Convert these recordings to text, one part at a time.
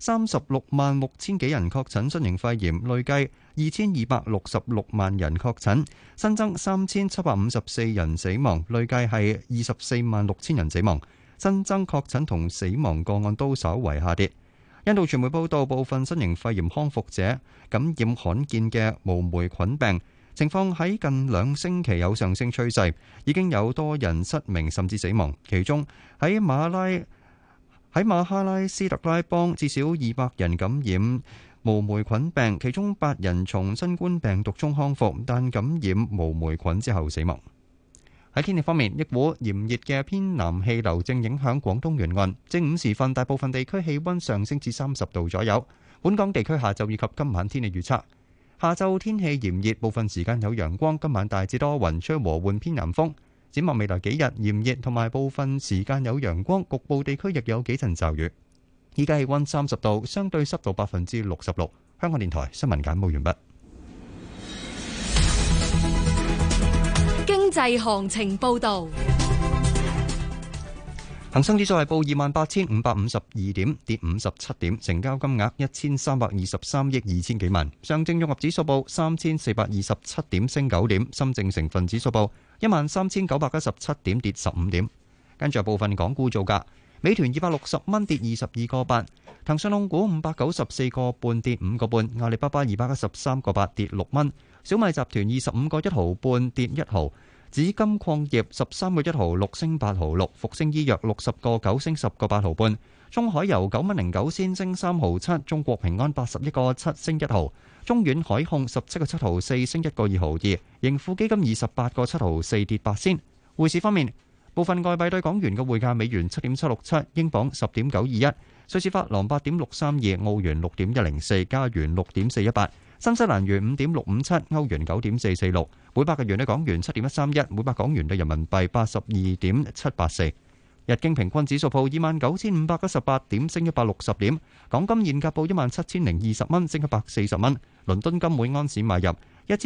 36萬6千幾人確診新型肺炎，累計2266萬人確診，新增3754人死亡，累計係24萬6千人死亡。新增確診同死亡個案都稍為下跌。印度傳媒報道，部分新型肺炎康復者感染罕見嘅無霉菌病，情況喺近2星期有上升趨勢，已經有多人失明甚至死亡。其中喺馬哈拉斯特拉邦，至少200人感染無霉菌病，其中8人從新冠病毒中康復，但感染無霉菌之後死亡。喺天氣方面，一股炎熱嘅偏南氣流正影響廣東沿岸。正午時分，大部分地區氣溫上升至30度左右。本港地區下晝以及今晚天氣預測：下晝天氣炎熱，部分時間有陽光，今晚大致多雲，吹和緩偏南風。展望未來幾日炎熱同埋部分時間有陽光，局部地區亦有幾陣驟雨。依家氣溫30度，相對濕度66%。香港電台新聞簡報完畢。 經濟行情報道， 恒生指數係報28,552點，跌57點，成交金額1323億2千幾萬。上證綜合指數報3427點，升9點。深證成分指數報13917點，跌15點。跟住部分港股造價，美團260蚊，跌22個8；騰訊控股594個半，跌5個半；阿里巴巴213個8，跌6蚊；小米集團25個1毫半，跌1毫；紫金礦業13個1毫6，升8毫6；復星醫藥60個9，升10個8毫半；中海油9蚊09仙，升3毫7；中國平安81個7，升1毫；中遠海控17個7毫4，升1個2毫2；盈富基金28個7毫4，跌8仙。匯市方面，部分外幣對港元嘅匯價：美元7.767，英鎊10.921，瑞士法郎8.632，澳元6.104，加元6.418，新西蘭元5.657，歐元9.446，每百日元對港元7.131，每百港元對人民幣82.784。日經平均指數報29,518點，升160點。港金現價報17,020蚊，升140蚊。倫敦金每安士買入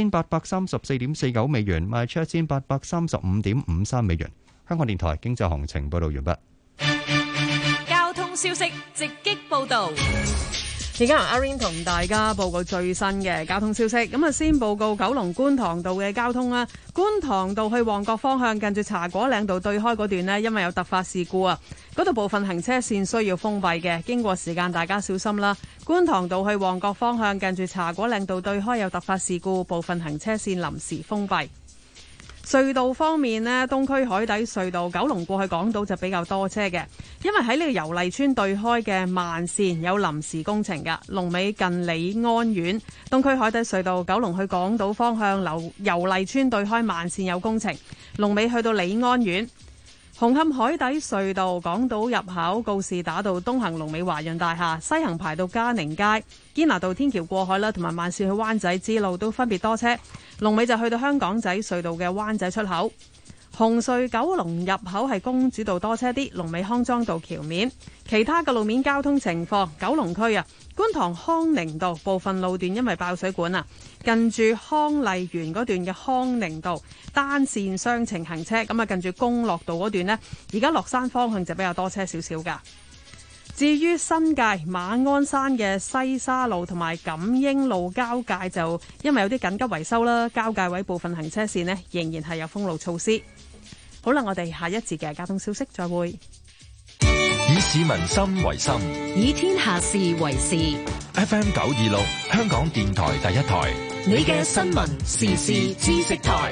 1834.49美元，賣出1835.53美元。香港電台經濟行情報道完畢。 交通消息直擊報道。 而家由阿 Rain 同大家報告最新嘅交通消息。咁啊，先報告九龍觀塘道嘅交通啦。觀塘道去旺角方向，近住茶果嶺道對開嗰段呢，因為有突發事故啊，嗰度部分行車線需要封閉嘅，經過時間大家小心啦。觀塘道去旺角方向，近住茶果嶺道對開有突發事故，部分行車線臨時封閉。隧道方面呢，東區海底隧道九龍過去港島就比較多車嘅，因為喺呢個油麗邨對開嘅慢線有臨時工程㗎，龍尾近李安苑。東區海底隧道九龍去港島方向油麗邨對開慢線有工程，龍尾去到李安苑。紅磡海底隧道港島入口告士打道東行龍尾華潤大廈，西行排到嘉寧街。堅拿道天橋過海啦，同埋慢線去灣仔支路都分別多車，龍尾就去到香港仔隧道嘅灣仔出口。紅隧九龍入口係公主道多車啲，龍尾康莊道橋面。其他嘅路面交通情況，九龍區啊，觀塘康寧道部分路段因為爆水管啊，近住康麗園嗰段嘅康寧道單線雙程行車，咁啊近住公樂道嗰段呢，而家落山方向就比較多車少少噶。至於新界馬鞍山嘅西沙路同埋錦英路交界就因為有啲緊急維修啦，交界位部分行車線呢仍然係有封路措施。好啦，我哋下一節嘅交通消息再會。 以市民心為心， 以天下事為事。 FM 926香港電台第一台， 你嘅新聞時事知識台。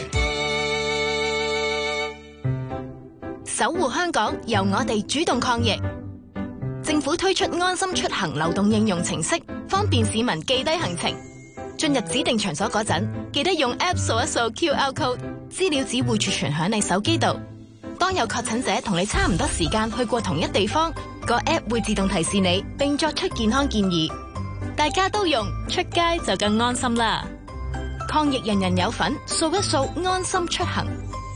守護香港，由我哋主動抗疫。政府推出安心出行流動應用程式，方便市民記低行程。進入指定場所嗰陣，記得用 App 掃一掃 QR code， 資料只會儲存響你手機度。當有確診者同你差唔多時間去過同一地方，個 App 會自動提示你，並作出健康建議。大家都用，出街就更安心啦！抗疫人人有份，掃一掃安心出行。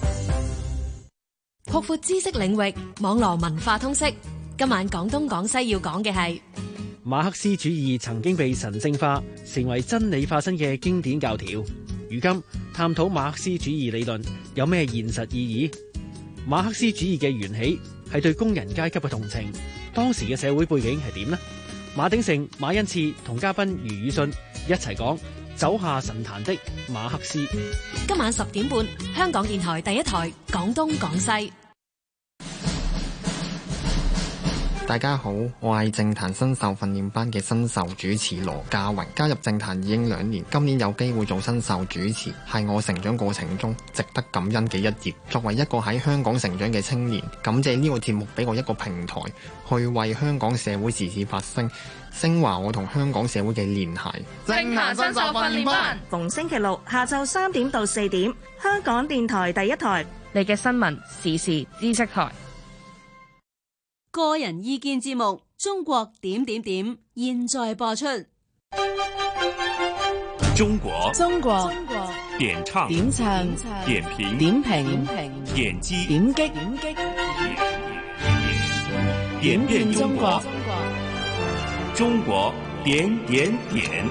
擴闊知識領域，網絡文化通識。今晚廣東廣西要講嘅係馬克思主義曾經被神聖化，成為真理化身嘅經典教條。如今探討馬克思主義理論有咩現實意義？馬克思主義嘅緣起係對工人階級嘅同情，當時嘅社會背景係點呢？ 馬鼎盛、馬恩賜同嘉賓余宇信一齊講走下神壇的馬克思。 今晚10點半，香港電台第一台廣東廣西。 大家好，我係政壇新秀訓練班嘅新秀主持羅家榮，加入政壇已經2年，今年有機會做新秀主持，係我成長過程中值得感恩嘅一頁。作為一個喺香港成長嘅青年，感謝呢個節目俾我一個平台，去為香港社會時事發聲，升華我同香港社會嘅聯繫。 政壇新秀訓練班，逢星期六下晝3點到4點，香港電台第一台， 你嘅新聞時事知識台。 個人意見節目《中國點點點》現在播出。 中國點唱點評點擊點遍中國，中國點點點。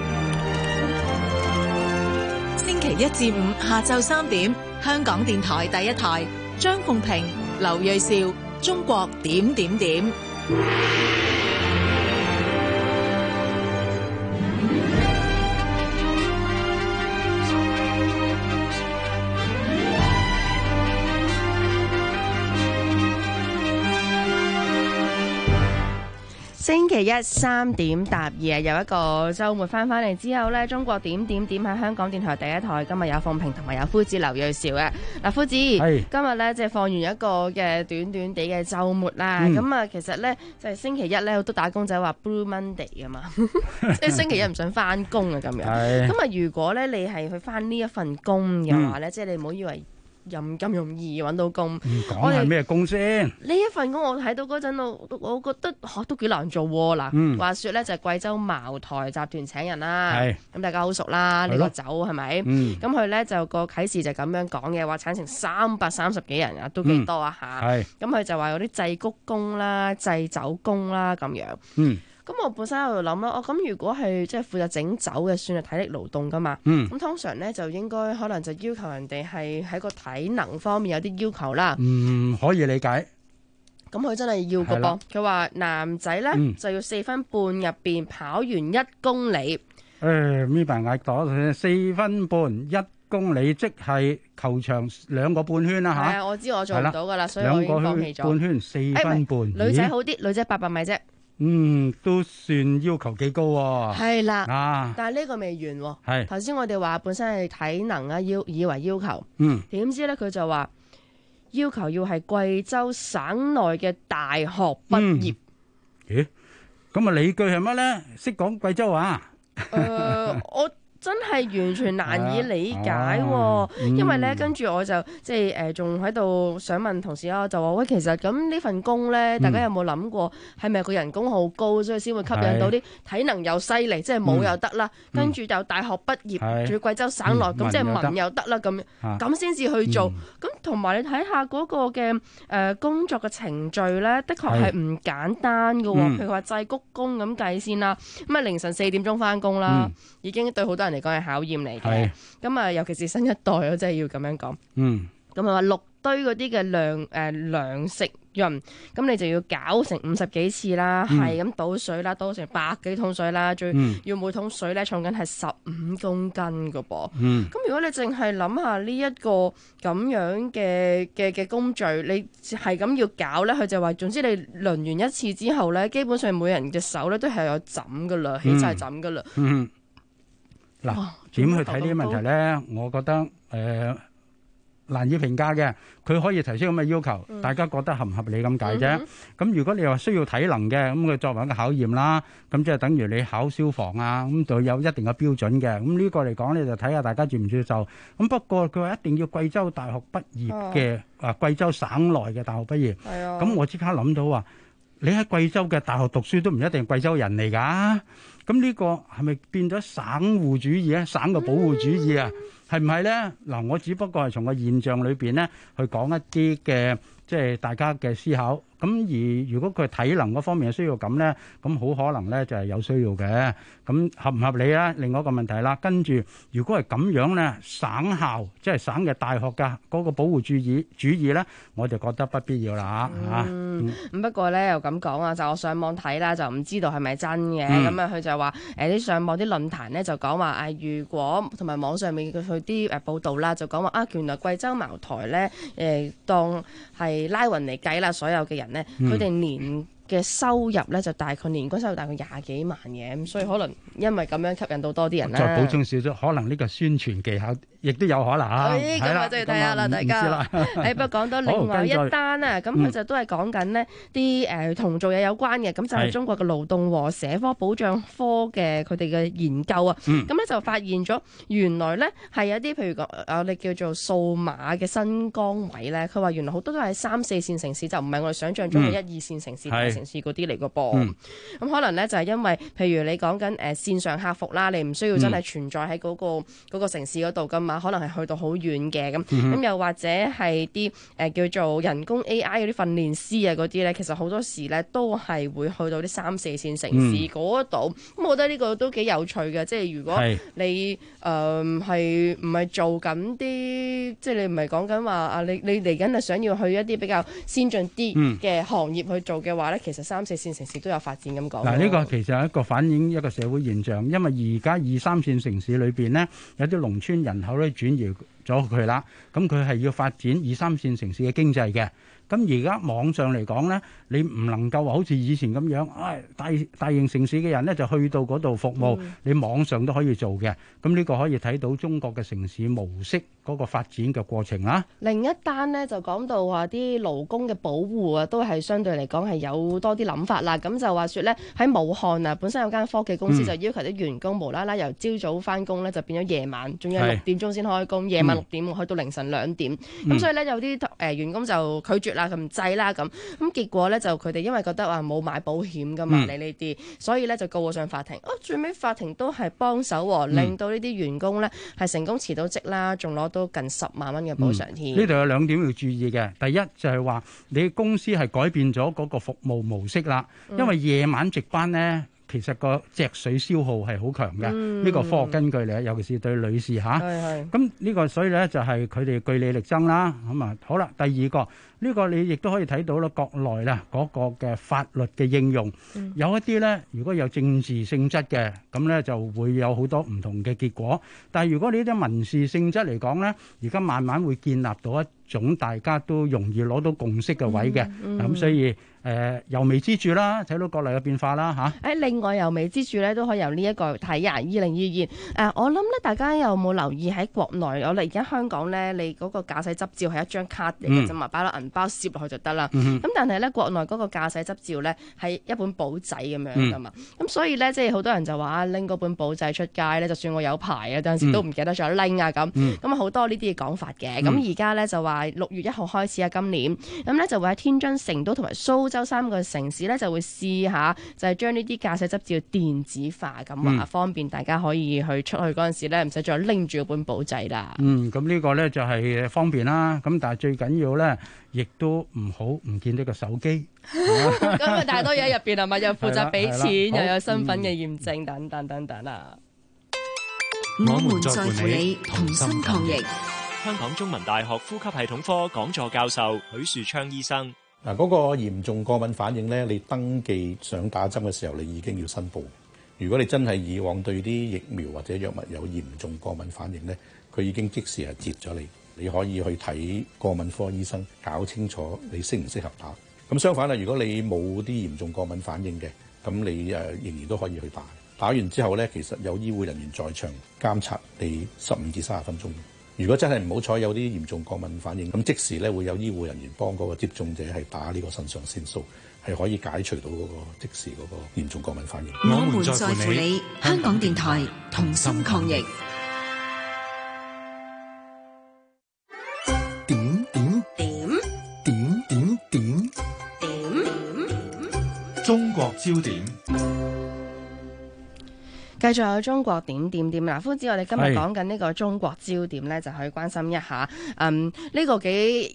星期一至五下晝3點，香港電台第一台，張鳳平、劉銳紹。中國點點點。 星期一3點踏夜，有一個週末翻嚟之後呢，中國點點點喺香港電台第一台，今日有鳳平同埋有夫子劉銳紹嘅。嗱，夫子，今日呢，即係放完一個嘅短短地嘅週末啦。咁啊，其實呢，就係星期一呢，好多打工仔話 Blue Monday 啊嘛，即係星期一唔想翻工啊咁樣。咁啊，如果呢，你係去翻呢一份工嘅話呢，即係你唔好以為咁容易揾到工。 講係咩工先？ 呢一份工我睇到嗰陣，我覺得都幾難做喎。嗱，話說咧就係貴州茅台集團請人啦，咁大家好熟啦，呢個酒係咪？咁佢咧就個啟事就咁樣講嘅，話請成330幾人啊，都幾多啊嚇。咁佢就話有啲製谷工啦、製酒工啦咁樣。咁我本身喺度諗啦，咁如果係即係負責整酒嘅，算係體力勞動噶嘛。咁通常咧就應該可能就要求人哋係喺個體能方面有啲要求啦。 可以理解。 咁佢真係要嘅噃。佢話男仔咧就要4分半入邊跑完1公里。 咪埋嗌朵4分半1公里，即係球場2個半圈啦嚇。係啊， 我知我做唔到噶啦，所以我已經放棄咗。 2個半圈4分半。 女仔好啲，女仔800米啫。 都算要求幾高喎。 係啦，但係呢個未完喎。係頭先我哋話本身係體能啊，以為要求。點知咧佢就話要求要係貴州省內嘅大學畢業。 咦？咁啊理據係乜咧？識講貴州話？ 我真係完全難以理解喎，因為咧跟住我就即係仲喺度想問同事啦，就話喂，其實咁呢份工咧，大家有冇諗過係咪個人工好高，所以先會吸引到啲體能又犀利，即係武又得啦，跟住又大學畢業，仲要貴州省內，咁即係文又得啦，咁先至去做。咁同埋你睇下嗰個嘅工作嘅程序咧，的確係唔簡單㗎喎。譬如話製谷工咁計先啦，咁啊凌晨4點鐘返工啦，已經對好多人嚟講係考驗嚟嘅。咁啊，尤其是新一代，我真係要咁樣講。咁啊話6堆嗰啲嘅糧食潤，咁你就要攪成50幾次啦，係咁倒水啦，倒成100幾桶水啦，最要每桶水咧重緊係15公斤噶噃。咁如果你淨係諗下呢一個咁樣嘅工序，你係咁要攪咧，佢就話，總之你輪完一次之後咧，基本上每人嘅手咧都係有枕噶啦，起晒枕噶啦。 嗱，點去睇呢啲問題咧？我覺得難以評價嘅，佢可以提出咁嘅要求，大家覺得合唔合理咁解啫。咁如果你話需要體能嘅，咁佢作為一個考驗啦，咁即係等於你考消防啊，咁就有一定嘅標準嘅。咁呢個嚟講，你就睇下大家接唔接受。咁不過佢話一定要貴州大學畢業嘅，貴州省內嘅大學畢業。咁我即刻諗到話，你喺貴州嘅大學讀書都唔一定係貴州人嚟㗎。咁呢個係咪變咗省戶主義啊？省嘅保護主義啊？係唔係咧？嗱，我只不過係從個現象裏邊咧去講一啲嘅，即係大家嘅思考。 咁而如果佢體能嗰方面需要咁咧，咁好可能咧就係有需要嘅。咁合唔合理咧？另外一個問題啦。跟住如果係咁樣咧，省校即係省嘅大學嘅嗰個保護主義咧，我就覺得不必要啦嚇。 咁不過咧又咁講啊，就我上網睇啦，就唔知道係咪真嘅。咁啊佢就話啲上網啲論壇咧就講話如果同埋網上面佢啲報道啦，就講話原來貴州茅台咧當係拉勻嚟計啦，所有嘅人咧，佢哋年嘅收入咧就大概年均收入大概20幾萬嘅，咁所以可能因為咁樣吸引到多啲人啦。 再補充少少，可能呢個宣傳技巧亦都有可能嚇。 咁啊，真係睇下啦，大家。不過講到另外一單啊，咁佢就都係講緊呢啲同做嘢有關嘅，咁就係中國嘅勞動和社科保障科嘅佢哋嘅研究啊。咁咧就發現咗原來咧係有啲譬如講我哋叫做數碼嘅新崗位咧，佢話原來好多都係3、4線城市，就唔係我哋想象中嘅1、2線城市。城市嗰啲嚟個噃，咁可能咧就係因為，譬如你講緊線上客服啦，你唔需要真係存在喺嗰個城市嗰度噶嘛，可能係去到好遠嘅咁，又或者係啲叫做人工 AI 嗰啲訓練師啊嗰啲咧，其實好多時咧都係會去到啲3、4線城市嗰度，咁我覺得呢個都幾有趣嘅，即係如果你係唔係做緊啲，即係你唔係講緊話你嚟緊係想要去一啲比較先進啲嘅行業去做嘅話咧。其實3、4線城市都有發展咁講。嗱， 呢個其實係一個反映一個社會現象，因為而家2、3線城市裏邊呢，有啲農村人口咧轉移咗佢啦，咁佢係要發展2、3線城市嘅經濟嘅。咁而家網上嚟講咧，你唔能夠話好似以前咁樣，大型城市嘅人咧就去到嗰度服務，你網上都可以做嘅。咁呢個可以睇到中國嘅城市模式嗰個發展嘅過程啦。 另一單咧就講到話啲勞工嘅保護啊，都係相對嚟講係有多啲諗法啦。咁就話說咧喺武漢啊，本身有間科技公司就要求啲員工無啦啦由朝早翻工咧就變咗夜晚，仲有6點鐘先開工，夜晚6點去到凌晨2點。咁所以咧有啲員工就拒絕啦，佢唔制啦咁結果咧就佢哋因為覺得話冇買保險噶嘛，你呢啲，所以咧就告上法庭。最尾法庭都係幫手，令到呢啲員工咧係成功辭到職啦，仲攞到近10萬蚊嘅補償添。 呢度有2點要注意嘅，第一就係話你公司係改變咗嗰個服務模式啦，因為夜晚值班咧。其實個脊髓消耗係好強嘅，呢個科學根據嚟，尤其是對女士嚇。咁呢個所以咧就係佢哋據理力爭啦。咁啊好啦，第二個呢個你亦都可以睇到啦，國內啦嗰個嘅法律嘅應用，有一啲咧如果有政治性質嘅，咁咧就會有好多唔同嘅結果。但係如果你啲民事性質嚟講咧，而家慢慢會建立到一種大家都容易攞到共識嘅位嘅。咁所以由微之著啦，睇到國內嘅變化啦嚇。 另外由微之著咧都可以由呢一個睇啊。2022我諗咧大家有冇留意喺國內？我哋而家香港咧，你嗰個駕駛執照係一張卡嚟嘅啫嘛，擺落銀包攝落去就得啦。咁但係咧國內嗰個駕駛執照咧係一本簿仔咁樣噶嘛。咁所以咧即係好多人就話拎嗰本簿仔出街咧，就算我有牌啊，有陣時都唔記得咗拎啊咁。咁好多呢啲嘅講法嘅。咁而家咧就話6月1號開始啊，今年咁咧就會喺天津、成都同埋蘇州3個城市咧就會試下，就係將呢啲駕駛執照電子化咁話，方便大家可以去出去嗰陣時咧，唔使再拎住本簿仔啦。 咁呢個咧就係方便啦。咁但係最緊要咧，亦都唔好唔見呢個手機。 咁啊，大多嘢喺入邊係咪？又負責俾錢，又有身份嘅驗證等等等等啊！ 我們在乎你，同心抗疫。 香港中文大學呼吸系統科講座教授許樹昌醫生。 嗰個嚴重過敏反應咧，你登記想打針嘅時候，你已經要申報。如果你真係以往對啲疫苗或者藥物有嚴重過敏反應咧，佢已經即時係截咗你。你可以去睇過敏科醫生，搞清楚你適唔適合打。咁相反啦，如果你冇啲嚴重過敏反應嘅，咁你仍然都可以去打。打完之後咧，其實有醫護人員在場監察你15至30分鐘。如果真係唔好彩有啲嚴重過敏反應，咁即時咧會有醫護人員幫嗰個接種者係打呢個腎上腺素，係可以解除到嗰個即時嗰個嚴重過敏反應。 我們在乎你，香港電台同心抗疫。 點點點點點點點，中國焦點。 繼續有中國點點點嗱，夫子，我哋今日講緊呢個中國焦點咧，就可以關心一下，呢個幾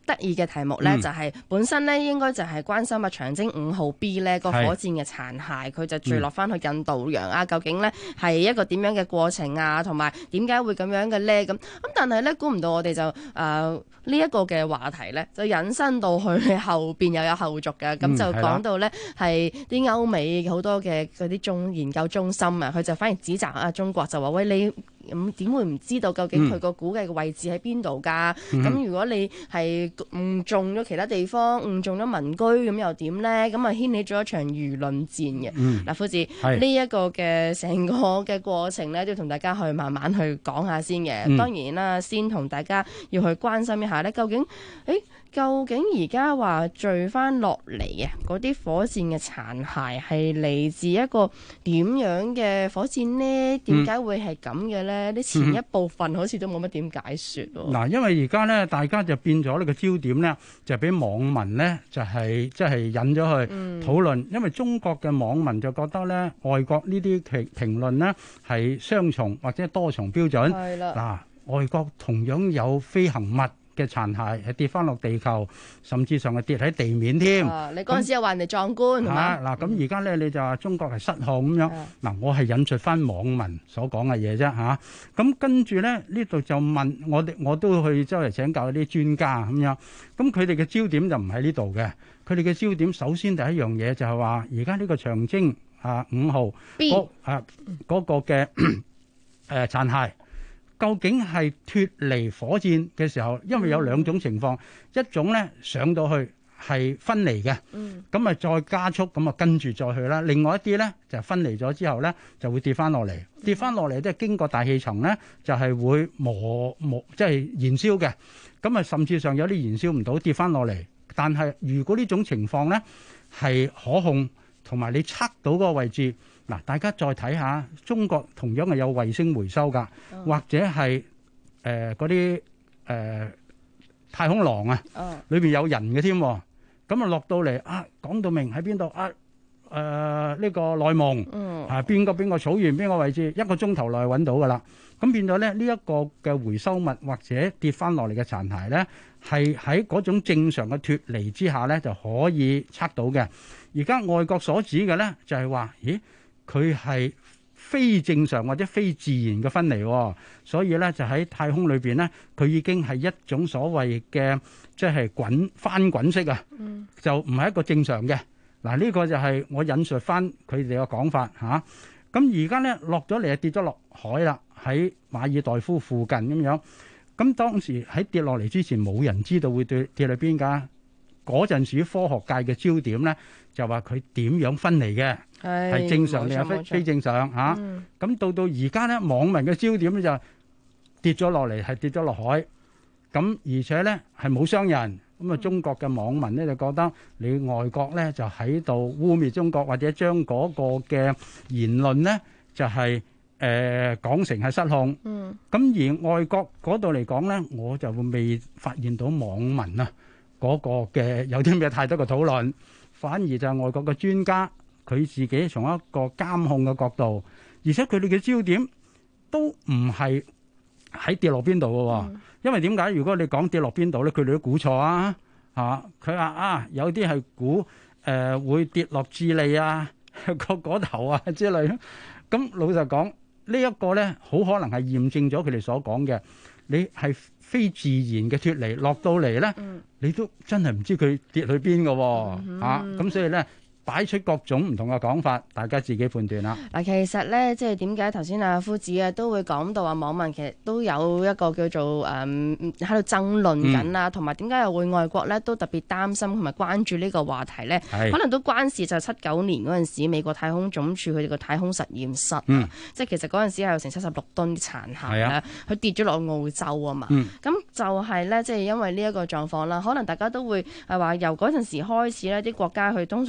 得意嘅題目咧，就係本身咧應該就係關心長征5號 B 咧個火箭嘅殘骸，佢就墜落翻去印度洋啊，究竟咧係一個點樣嘅過程啊，同埋點解會咁樣嘅咧？咁但係咧估唔到我哋就呢一個嘅話題咧，就引申到去後邊又有後續嘅，咁就講到咧係啲歐美好多嘅嗰啲研究中心啊，佢就反而指責啊中國，就話喂，你咁點會唔知道究竟佢個估計嘅位置喺邊度㗎？咁如果你係誤中咗其他地方，誤中咗民居，咁又點咧？咁啊掀起咗一場輿論戰嘅。嗱，夫子呢一個嘅成個嘅過程咧，都要同大家去慢慢去講下先嘅。當然啦，先同大家要去關心一下咧，究竟而家話墜翻落嚟嘅嗰啲火箭嘅殘骸係嚟自一個點樣嘅火箭呢？點解會係咁嘅咧？啲前一部分好似都冇乜點解説喎。 嗱，因為而家咧，大家就變咗呢個焦點咧，就俾網民咧就係即係引咗去討論。因為中國嘅網民就覺得咧，外國呢啲評論咧係雙重或者多重標準。係啦，嗱，外國同樣有飛行物嘅殘骸係跌翻落地球，甚至上係跌喺地面添。 你嗰陣時又話人哋壯觀係嘛？ 嗱，咁而家咧你就話中國係失控咁樣。嗱，我係引述翻網民所講嘅嘢啫嚇。咁跟住咧呢度就問我都去周圍請教啲專家咁樣。咁佢哋嘅焦點就唔喺呢度嘅，佢哋嘅焦點首先第一樣嘢就係話，而家呢個長征5號嗰個嘅殘骸。究竟係脫離火箭嘅時候，因為有兩種情況，一種咧上到去係分離嘅，咁啊再加速，咁啊跟住再去啦。另外一啲咧就分離咗之後咧就會跌翻落嚟，跌翻落嚟即係經過大氣層咧就係會磨即係燃燒嘅，咁啊甚至上有啲燃燒唔到跌翻落嚟。但係如果呢種情況咧係可控，同埋你測到嗰個位置。嗱，大家再睇下，中國同樣係有衛星回收㗎，或者係嗰啲太空廊啊，裏邊有人嘅添。咁啊落到嚟講到明喺邊度呢個內蒙邊個草原邊個位置，1個鐘頭內揾到㗎啦。咁變咗咧呢一個嘅回收物或者跌翻落嚟嘅殘骸咧，係喺嗰種正常嘅脫離之下咧就可以測到嘅。而家外國所指嘅咧就係話，咦？佢係非正常或者非自然嘅分離，所以咧就喺太空裏邊咧，佢已經係一種所謂嘅即係翻滾式啊，就唔係一個正常嘅。嗱，呢個就係我引述翻佢哋嘅講法嚇。咁而家咧落咗嚟跌咗落海啦，喺馬爾代夫附近咁樣。咁當時喺跌落嚟之前，冇人知道會跌去邊㗎。嗰陣時科學界嘅焦點咧就話佢點樣分離嘅。係正常定係非正常嚇？咁到而家咧，網民嘅焦點咧就跌咗落嚟，係跌咗落海。咁而且咧係冇傷人。咁啊，中國嘅網民咧就覺得你外國咧就喺度污蔑中國，或者將嗰個嘅言論咧就係講成係失控。咁而外國嗰度嚟講咧，我就未發現到網民啊嗰個嘅有啲咩太多嘅討論，反而就係外國嘅專家。佢自己從一個監控嘅角度，而且佢哋嘅焦點都唔係喺跌落邊度嘅，因為點解？如果你講跌落邊度咧，佢哋都估錯啊！佢話有啲係估會跌落智利啊嗰頭啊之類。咁老實講，呢一個咧好可能係驗證咗佢哋所講嘅，你係非自然嘅脫離落到嚟咧，你都真係唔知佢跌去邊嘅咁所以咧。擺出各種唔同嘅講法，大家自己判斷啦。 嗱，其實咧，即係點解頭先阿夫子都會講到話網民其實都有一個叫做喺度爭論緊啦，同埋點解又會外國咧都特別擔心同埋關注呢個話題咧？可能都關事就79年嗰陣時，美國太空總署佢哋個太空實驗室即係其實嗰陣時係有成76噸殘骸啦，佢跌咗落澳洲啊嘛。咁就係咧，即係因為呢一個狀況啦，可能大家都會係話由嗰陣時開始咧，啲國家佢通常都會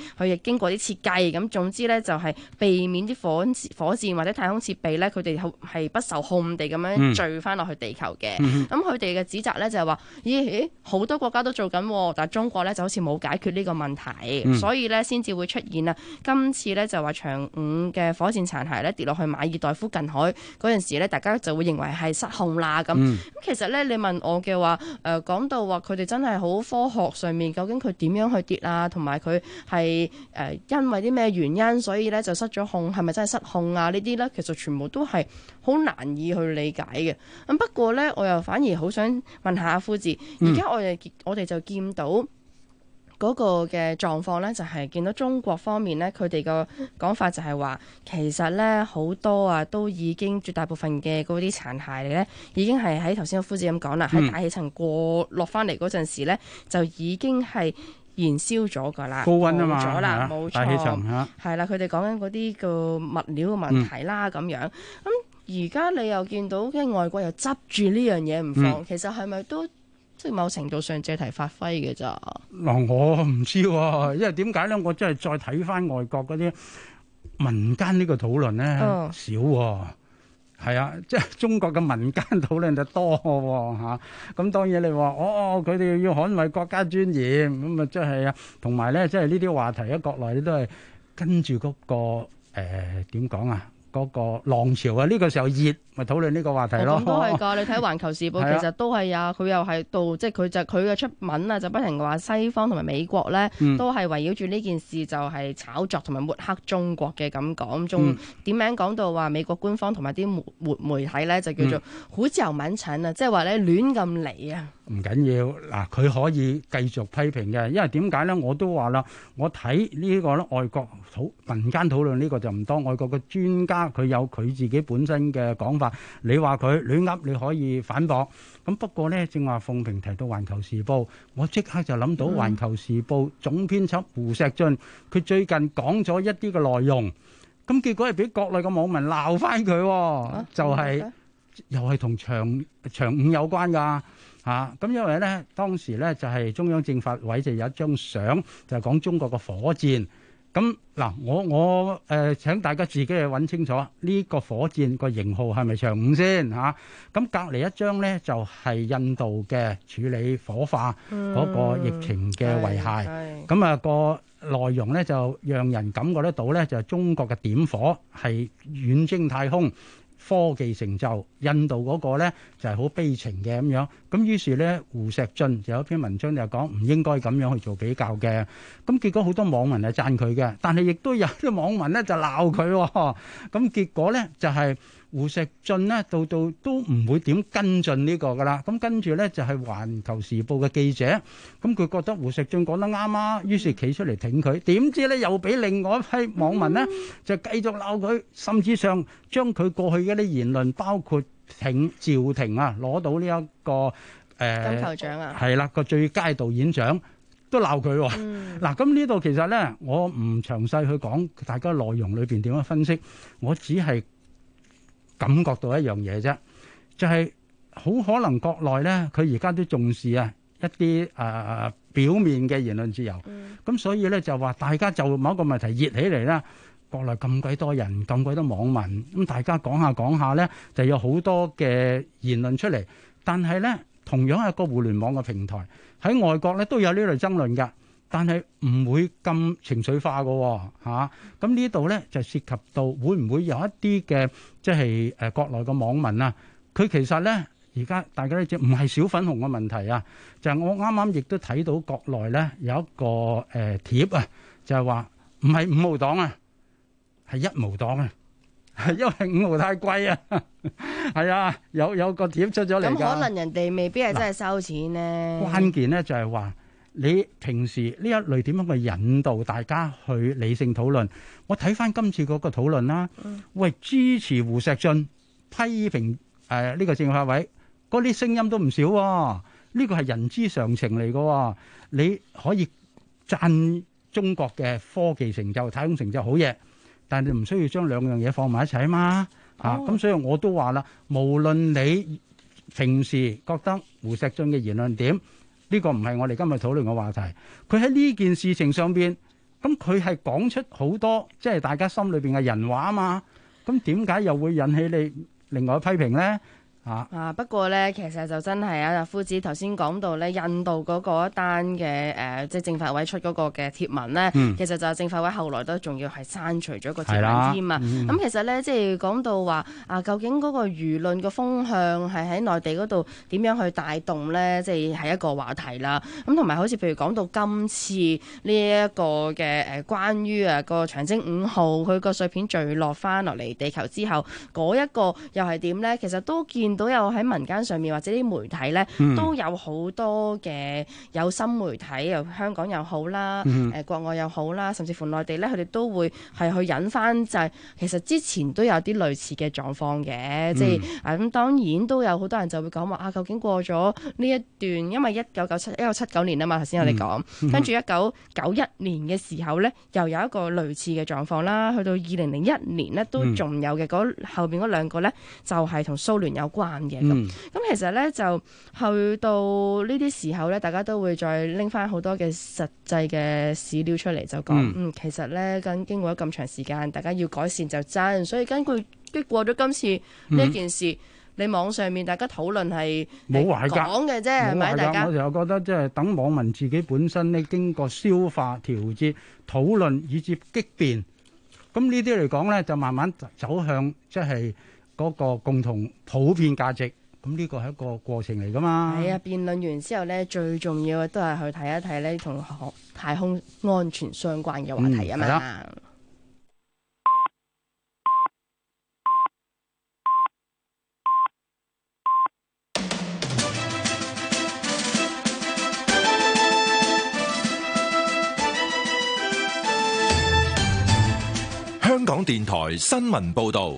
佢亦經過啲設計，咁總之咧就係避免啲火箭或者太空設備咧，佢哋係不受控地咁樣墜翻落去地球嘅。咁佢哋嘅指責咧就係話，咦，好多國家都做緊，但係中國咧就好似冇解決呢個問題，所以咧先至會出現啊。今次咧就話長5嘅火箭殘骸咧跌落去馬爾代夫近海嗰陣時咧，大家就會認為係失控啦咁。咁其實咧，你問我嘅話，講到話佢哋真係好科學上面，究竟佢點樣去跌啊？同埋佢係因為啲咩原因，所以咧就失咗控，係咪真係失控啊？呢啲咧其實全部都係好難以去理解嘅。咁不過咧，我又反而好想問下阿夫子，而家我哋就見到嗰個嘅狀況咧，就係見到中國方面咧，佢哋個講法就係話，其實咧好多啊，都已經絕大部分嘅嗰啲殘骸咧，已經係喺頭先阿夫子咁講啦，喺大氣層過落翻嚟嗰陣時咧，就已經係燃燒咗㗎啦， 高溫啊嘛， 咗啦，冇錯， 大氣層嚇， 係啦，佢哋講緊嗰啲個物料嘅問題啦，咁樣。咁而家你又見到嘅外國又執住呢樣嘢唔放，其實係咪都即係某程度上借題發揮嘅咋？ 嗱，我唔知喎，因為點解咧？我真係再睇翻外國嗰啲民間呢個討論咧少喎。係啊，即係中國嘅民間討論就多喎嚇。咁當然你話佢哋要捍衛國家尊嚴，咁啊即係啊，同埋咧即係呢啲話題喺國內都係跟住嗰個點講啊？嗰個浪潮啊，呢個時候熱咪討論呢個話題咯。 咁都係㗎，你睇《環球時報》其實都係啊，佢又係到即係佢嘅出文啊，就不停話西方同埋美國咧，都係圍繞住呢件事就係炒作同埋抹黑中國嘅咁講，仲點名講到話美國官方同埋啲媒體咧就叫做好自由敏感啊，即係話咧亂咁嚟啊。 唔緊要嗱，佢可以繼續批評嘅，因為點解咧？我都話啦，我睇呢個咧外國民間討論呢個就唔多，外國嘅專家佢有佢自己本身嘅講法，你話佢亂噏，你可以反駁。咁不過咧，正話鳳萍提到《環球時報》，我即刻就諗到《環球時報》總編輯胡錫進，佢最近講咗一啲嘅內容，咁結果係俾國內嘅網民鬧翻佢，就係又係同長5有關㗎。咁因為咧當時咧就係中央政法委就有一張相，就係講中國嘅火箭。咁嗱，我請大家自己去揾清楚呢個火箭個型號係咪長5先嚇？咁隔離一張咧就係印度嘅處理火化嗰個疫情嘅遺骸。咁啊個內容咧就讓人感覺得到咧，就係中國嘅點火係遠征太空。科技成就，印度嗰個咧就係好悲情嘅咁樣，咁於是咧胡錫進就有一篇文章就講唔應該咁樣去做比較嘅，咁結果好多網民係讚佢嘅，但係亦都有啲網民咧就鬧佢，咁結果咧就係胡錫進咧到都唔會點跟進呢個噶啦，咁跟住咧就係環球時報嘅記者，咁佢覺得胡錫進講得啱啊，於是企出嚟挺佢，點知咧又俾另外一批網民咧就繼續鬧佢，甚至上將佢過去嘅啲言論，包括趙婷啊攞到呢一個金球獎啊， 係啦個最佳導演獎都鬧佢喎。嗱，咁呢度其實咧我唔詳細去講大家內容裏邊點樣分析，我只係感覺到一樣嘢啫，就係好可能國內咧佢而家都重視啊一啲表面嘅言論自由，咁所以咧就話大家就某一個問題熱起嚟啦。國內咁鬼多人，咁鬼多網民，咁大家講下咧，就有好多嘅言論出嚟。但係咧，同樣係個互聯網嘅平台，喺外國咧都有呢類爭論㗎，但係唔會咁情緒化㗎嚇。咁呢度咧就涉及到會唔會有一啲嘅即係國內嘅網民啊？佢其實咧而家大家都知唔係小粉紅嘅問題啊，就係我啱啱亦都睇到國內咧有一個貼啊，就係話唔係5毛黨啊。係1毛黨啊，係因為5毛太貴啊，係啊，有個貼出咗嚟㗎。 咁可能人哋未必係真係收錢咧。 關鍵咧就係話你平時呢一類點樣去引導大家去理性討論？我睇翻今次嗰個討論啦，喂，支持胡錫進批評呢個政法委嗰啲聲音都唔少喎，呢個係人之常情嚟㗎。你可以讚中國嘅科技成就、太空成就好嘢。但係你唔需要將兩樣嘢放埋一齊啊嘛，咁所以我都話啦，無論你平時覺得胡錫進嘅言論點，呢個唔係我哋今日討論嘅話題。佢喺呢件事情上邊咁佢係講出好多即係大家心裏邊嘅人話啊嘛。咁點解又會引起你另外批評咧？ 不過咧，其實就真係啊，夫子頭先講到咧，印度嗰個一單嘅即係政法委出嗰個嘅貼文咧，其實就政法委後來都仲要係刪除咗個貼文添啊。咁其實咧，即係講到話究竟嗰個輿論嘅風向係喺內地嗰度點樣去帶動咧？即係一個話題啦。咁同埋好似譬如講到今次呢一個嘅關於個長征5號佢個碎片墜落翻落嚟地球之後，嗰一個又係點咧？其實都見到有喺民間上面或者啲媒體咧，都有好多嘅有心媒體，由香港又好啦，國外又好啦，甚至乎內地咧，佢哋都會係去引翻就係其實之前都有啲類似嘅狀況嘅，即係咁當然都有好多人就會講話究竟過咗呢一段，因為1979年啊嘛，頭先我哋講，跟住1991年嘅時候咧，又有一個類似嘅狀況啦，去到2001年咧都仲有嘅，後邊嗰兩個咧就係同蘇聯有關嘅咁，其實咧就去到呢啲時候咧，大家都會再拎翻好多嘅實際嘅史料出嚟，就講其實咧經過咗咁長時間，大家要改善就真，所以根據經過咗今次呢一件事，你網上面大家討論係冇壞講嘅啫，係咪？大家我就覺得即係等網民自己本身咧經過消化、調節、討論以至激辯，咁呢啲嚟講咧就慢慢走向即係嗰個共同普遍價值，咁呢個係一個過程嚟噶嘛。 係啊，辯論完之後咧，最重要嘅都係去睇一睇咧同太空安全相關嘅話題啊嘛。 香港電台新聞報導。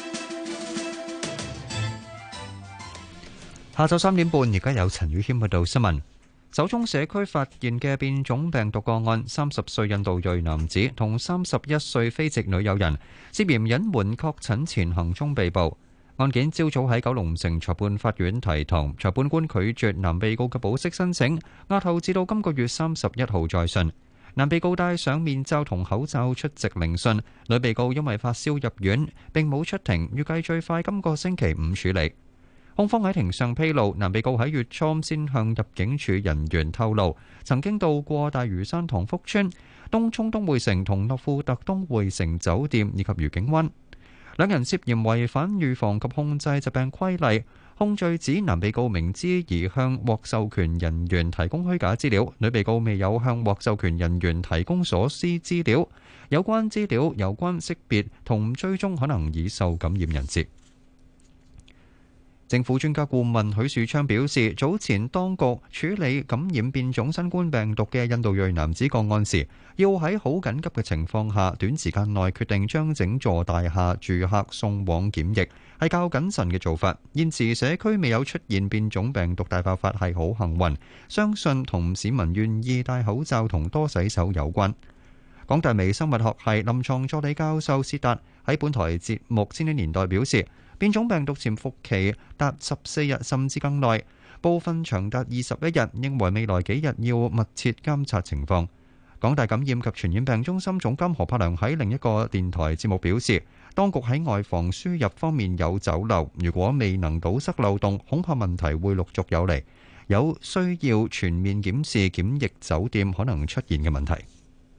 下晝3點半，而家有陳宇謙報道新聞。首宗社區發現嘅變種病毒個案，30歲印度裔男子同31歲非籍女友人涉嫌隱瞞確診前行蹤被捕。案件朝早喺九龍城裁判法院提堂，裁判官拒絕男被告嘅保釋申請，押後至到今個月31號再訊。男被告戴上面罩同口罩出席聆訊，女被告因為發燒入院，並冇出庭，預計最快今個星期5處理。控方喺庭上披露，男被告喺月初先向入境處人員透露，曾經到過大嶼山塘福村、東涌東薈城同諾富特東薈城酒店以及愉景灣。兩人涉嫌違反預防及控制疾病規例，控罪指男被告明知而向獲授權人員提供虛假資料，女被告未有向獲授權人員提供所需資料，有關資料有關識別同追蹤可能已受感染人士。政府專家顧問許樹昌表示，早前當局處理感染變種新冠病毒嘅印度裔男子個案時，要喺好緊急嘅情況下，短時間內決定將整座大廈住客送往檢疫，係較謹慎嘅做法。現時社區未有出現變種病毒大爆發係好幸運，相信同市民願意戴口罩同多洗手有關。港大微生物學系臨床助理教授薛達喺本台節目《千禧年代》表示，變種病毒潛伏期達14日甚至更耐，部分長達21日，認為未來幾日要密切監察情況。港大感染及傳染病中心總監何柏良喺另一個電台節目表示，當局喺外防輸入方面有走漏，如果未能堵塞漏洞，恐怕問題會陸續有嚟，有需要全面檢視檢疫酒店可能出現嘅問題。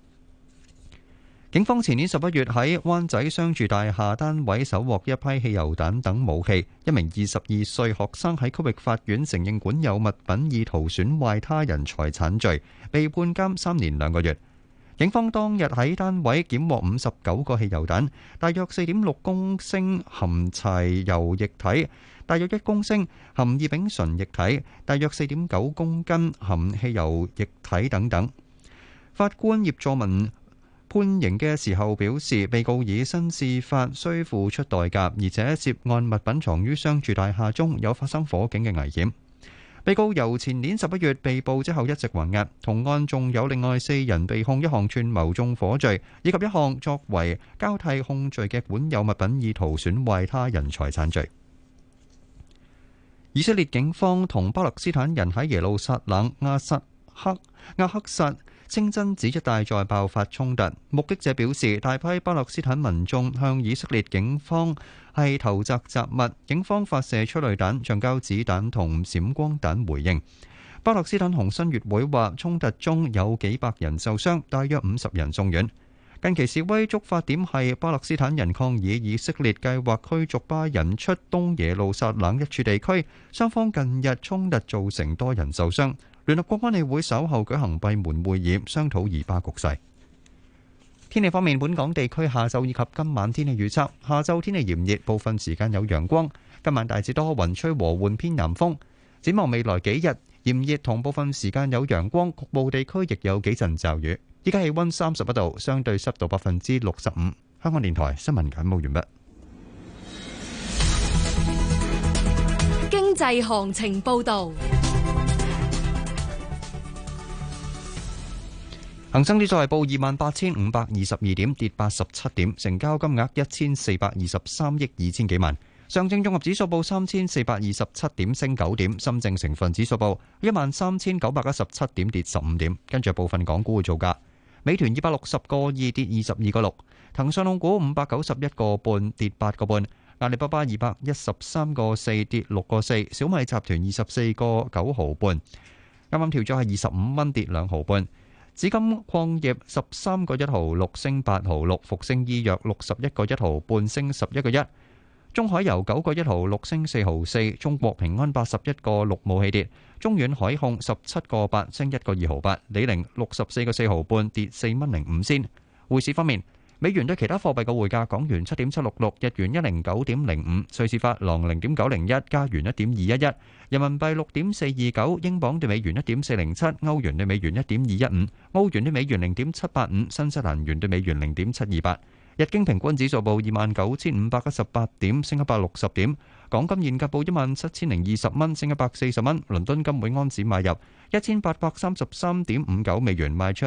警方前年11月喺灣仔商住大廈單位搜獲一批汽油彈等武器，一名22歲學生喺區域法院承認管有物品意圖損壞他人財產罪，被判監3年2個月。警方當日喺單位檢獲59個汽油彈，大約 4.6 公升含柴油液體，大約1公升含異丙醇液體，大約 4.9 公斤含汽油液體等等。法官葉佐文判刑嘅時候表示，被告以身試法需付出代價，而且涉案物品藏於商住大廈中，有發生火警嘅危險。被告由前年11月被捕之後一直還押，同案仲有另外4人被控一項串謀縱火罪，以及一項作為交替控罪嘅管有物品意圖損壞他人財產罪。以色列警方同巴勒斯坦人喺耶路撒冷亞克薩清真寺一帶再爆發衝突。目擊者表示，大批巴勒斯坦民眾向以色列警方係投擲雜物，警方發射催淚彈、橡膠子彈同閃光彈回應。巴勒斯坦紅新月會話，衝突中有幾百人受傷，大約50人送院。近期示威觸發點係巴勒斯坦人抗議以色列計劃驅逐巴人出東耶路撒冷一處地區，雙方近日衝突造成多人受傷。聯合國安理會稍後舉行閉門會議，商討以巴局勢。天氣方面，本港地區下晝以及今晚天氣預測：下晝天氣炎熱，部分時間有陽光；今晚大致多雲，吹和緩偏南風。展望未來幾日，炎熱同部分時間有陽光，局部地區亦有幾陣驟雨。依家氣溫31度，相對濕度65%。香港電台新聞簡報完畢。 經濟行情報導。 恒生指數係報28,522點，跌87點，成交金額1423億2千幾萬。上證綜合指數報3427點，升9點。深證成分指數報13917點，跌15點。跟住部分港股嘅造價：美團260個2跌22個6，騰訊控股591個半跌8個半，阿里巴巴213個4跌6個4，小米集團24個9毫半，啱啱調咗係25蚊跌2毫半。紫金礦業13個1毫6升8毫6，復星醫藥61個1毫半升11個1，中海油9個1毫6升4毫4，中國平安81個6冇起跌，中遠海控17個8升1個2毫8，李寧64個4毫半跌4蚊05仙。匯市方面，美元對其他貨幣嘅匯價：港元7.766，日元109.05，瑞士法郎0.901，加元1.211，人民幣6.429，英鎊對美元1.407，歐元對美元1.215，澳元對美元0.785，新西蘭元對美元0.728。日經平均指數報29,518點，升160點。港金現價報17,020蚊，升140蚊。倫敦金每安士買入1833.59美元，賣出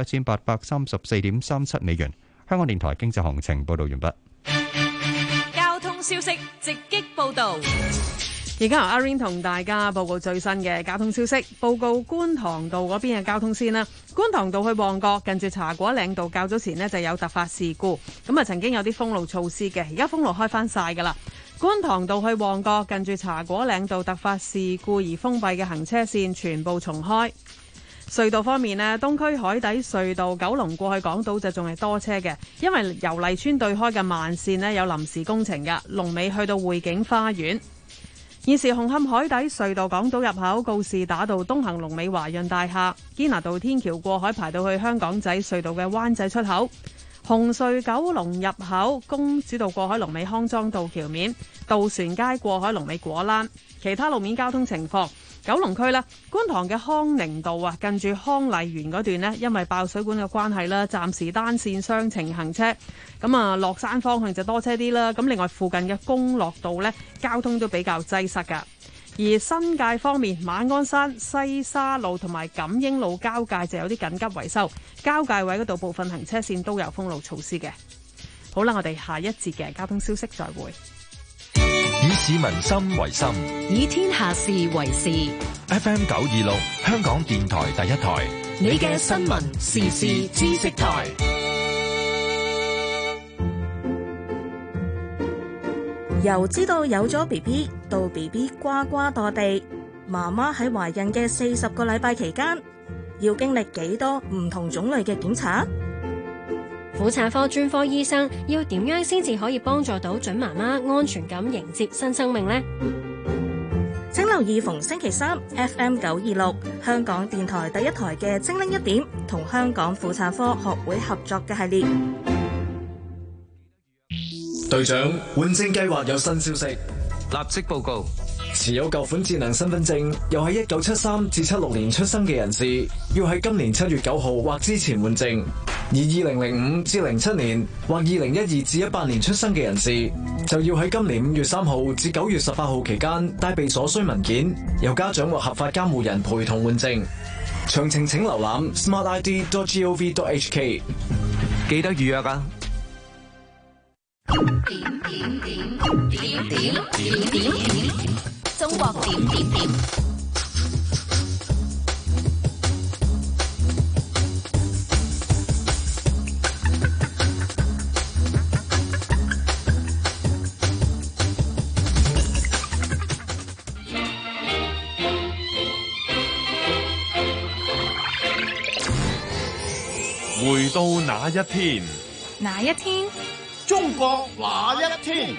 1834.37美元。香港電台經濟行情報道完畢。 交通消息直擊報道。 而家由阿 Rain 同大家報告最新嘅交通消息。報告觀塘道嗰邊嘅交通先啦。觀塘道去旺角近住茶果嶺道較早前呢就有突發事故，咁啊曾經有啲封路措施嘅，而家封路開翻晒噶啦。觀塘道去旺角近住茶果嶺道突發事故而封閉嘅行車線全部重開。隧道方面呢，東區海底隧道九龍過去港島就仲係多車嘅，因為油麗邨對開嘅慢線呢有臨時工程㗎，龍尾去到匯景花園。現時紅磡海底隧道港島入口告士打道東行龍尾華潤大廈，堅拿道天橋過海排到去香港仔隧道嘅灣仔出口。紅隧九龍入口公主道過海龍尾康莊道橋面，渡船街過海龍尾果欄。其他路面交通情況，九龍區咧，觀塘嘅康寧道啊，近住康麗園嗰段呢，因為爆水管嘅關係啦，暫時單線雙程行車。咁啊，落山方向就多車啲啦。咁另外附近嘅公樂道呢，交通都比較擠塞噶。而新界方面，馬鞍山西沙路同埋錦英路交界就有啲緊急維修，交界位嗰度部分行車線都有封路措施嘅。好啦，我哋下一節嘅交通消息再會。 以市民心為心， 以天下事為事。 FM 926，香港電台第一台， 你嘅新聞時事知識台。 由知道有咗 BB 到 BB 呱呱墮地，媽媽喺懷孕嘅40個禮拜期間，要經歷幾多唔同種類嘅檢查？ 婦產科專科醫生要點樣先至可以幫助到準媽媽安全咁迎接新生命呢？ 請留意逢星期三 FM 926香港電台第一台嘅精靈一點同香港婦產科學會合作嘅系列。 隊長，換證計劃有新消息， 立即報告。 持有舊款智能身份證又喺1973至76年出生嘅人士，要喺今年7月9號或之前換證；而2005至07年或2012至18年出生嘅人士，就要喺今年5月3號至9月18號期間帶備所需文件，由家長或合法監護人陪同換證。詳情請瀏覽 smartid.gov.hk。 記得預約啊！ 點，中國點。 到那一天？ 哪一天？ 中國那一天？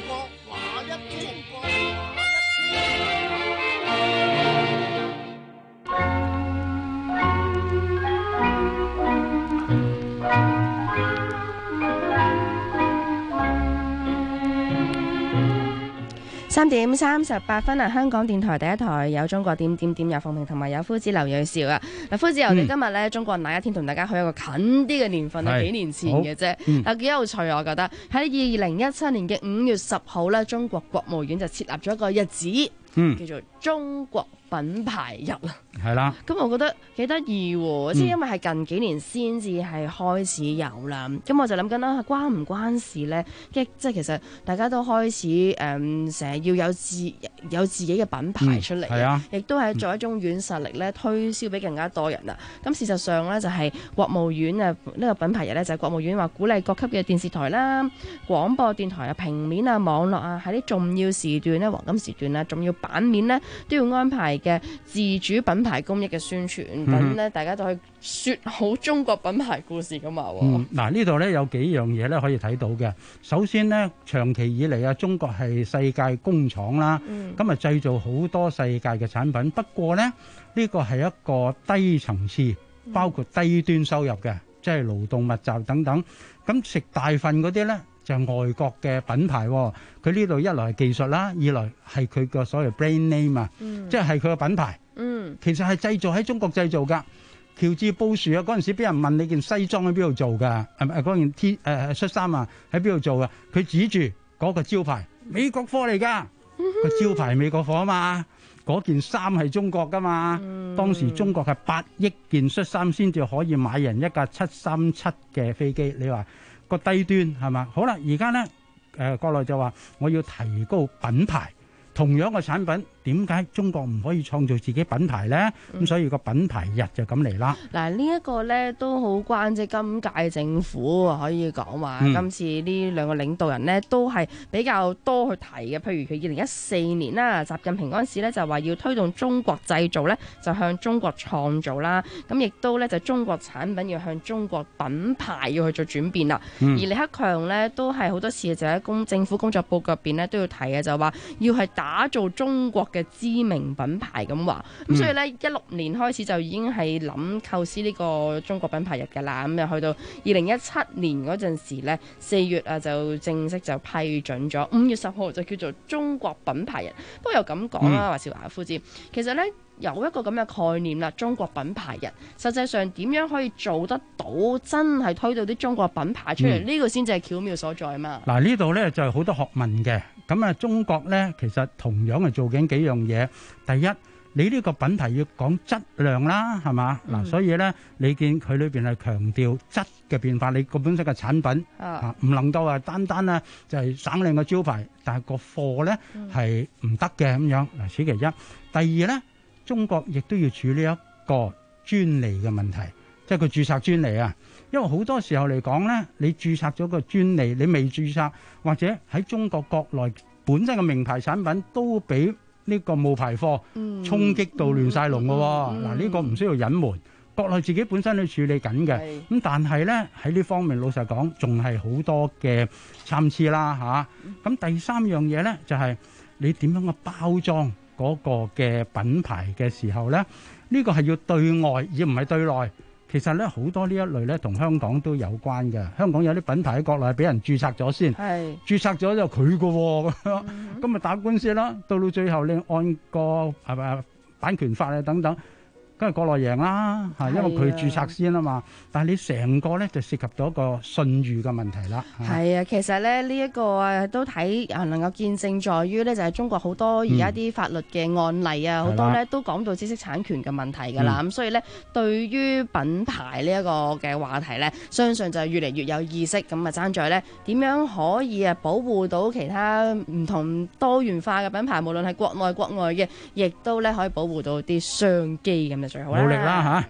3:38啊！香港電台第一台有中國點點點，有鳳平同埋有夫子劉銳紹啊！嗱，夫子，我哋今日咧中國那一天同大家去一個近啲嘅年份啊，幾年前嘅啫，但幾有趣我覺得喺2017年嘅5月10號咧，中國國務院就設立咗一個日子，叫做中國品牌日啊。 係啦， 咁我覺得幾得意喎，即係因為係近幾年先至係開始有啦。咁我就諗緊啦，關唔關事咧？即係其實大家都開始成日要有自己嘅品牌出嚟，亦都係做一種軟實力咧，推銷俾更加多人啦。咁事實上咧，就係國務院啊呢個品牌日咧，就係國務院話鼓勵各級嘅電視台啦、廣播電台啊、平面啊、網絡啊，喺啲重要時段咧、黃金時段啊、重要版面咧，都要安排嘅自主品牌公益嘅宣傳，等咧大家都可以説好中國品牌故事噶嘛。 嗱，呢度咧有幾樣嘢咧可以睇到嘅。首先呢，長期以嚟啊，中國係世界工廠啦，咁啊製造好多世界嘅產品。不過呢，呢個係一個低層次，包括低端收入嘅，即係勞動密集等等。咁食大份嗰啲呢，就係外國嘅品牌。佢呢度一來係技術啦，二來係佢個所謂 brand name 啊，即係佢個品牌。其實係製造喺中國製造㗎。喬治布殊啊，嗰陣時俾人問你件西裝喺邊度做㗎？嗰件 T 恤衫啊喺邊度做㗎？佢指住嗰個招牌，美國貨嚟㗎。個招牌係美國貨啊嘛，嗰件衫係中國㗎嘛。當時中國係8億件恤衫先至可以買人一架737嘅飛機。你話個低端係嘛？好啦，而家呢國內就話我要提高品牌。同樣嘅產品，點解中國唔可以創造自己品牌呢？咁所以個品牌日就咁嚟啦。 嗱，呢一個呢都好關即係今屆政府可以講話，今次呢兩個領導人呢都係比較多去提嘅。譬如佢2014年啦，習近平嗰陣時呢就話要推動中國製造呢，就向中國創造啦。咁亦都呢就中國產品要向中國品牌要去做轉變啦。而李克強呢都係好多次就喺政府工作報告入邊呢都要提嘅，就話要係打造中國嘅知名品牌咁話，咁所以呢16年開始就已經係諗構思呢個中國品牌日㗎啦。咁又去到2017年嗰陣時呢4月啊就正式就批准咗，5月10號就叫做中國品牌日。不過又咁講啦，華少華夫子，其實呢有一個咁嘅概念啦，中國品牌日，實際上點樣可以做得到，真係推到啲中國品牌出嚟？呢個先至係巧妙所在嘛。 嗱，呢度呢就係好多學問嘅。咁啊，中國呢其實同樣係做緊幾樣嘢。第一，你呢個品牌要講質量啦，係嘛？嗱，所以呢，你見佢裏邊係強調質嘅變化，你個本身嘅產品唔能夠話單單啊就係省靚個招牌，但係個貨呢係唔得嘅咁樣。嗱，此其一。第二呢，中國亦都要處理一個專利嘅問題，即係佢註冊專利啊。因為好多時候嚟講呢，你註冊咗個專利，你未註冊或者喺中國國內本身嘅名牌產品都俾呢個冒牌貨衝擊到亂晒龍嘅喎。嗱，呢個唔需要隱瞞，國內自己本身都處理緊嘅。咁但係呢，喺呢方面老實講，仲係好多嘅參差啦嚇。咁第三樣嘢呢，就係你點樣嘅包裝嗰個嘅品牌嘅時候呢，呢個係要對外而唔係對內。其實咧好多呢一類咧同香港都有關嘅。香港有啲品牌喺國內俾人註冊咗先，註冊咗就佢個喎，咁咪打官司啦。到最後你按個係咪版權法啊等等，梗係國內贏啦嚇，因為佢註冊先啊嘛。但係你成個咧就涉及到一個信譽嘅問題啦。 係啊，其實咧呢一個都睇能夠見證在於咧，就係中國好多而家啲法律嘅案例啊，好多咧都講到知識產權嘅問題㗎啦。咁所以咧，對於品牌呢一個嘅話題咧，相信就越嚟越有意識。咁啊，爭在咧點樣可以保護到其他唔同多元化嘅品牌，無論係國內國外嘅，亦都咧可以保護到啲商機咁就最好啦。 努力啦嚇！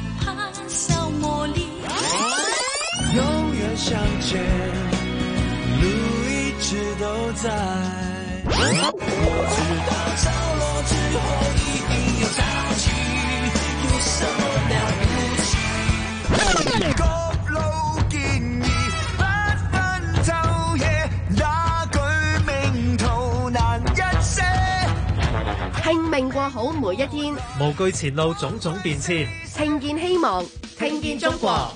向前， 拼命過好每一天， 無懼前路種種變遷， 聽見希望，聽見中國。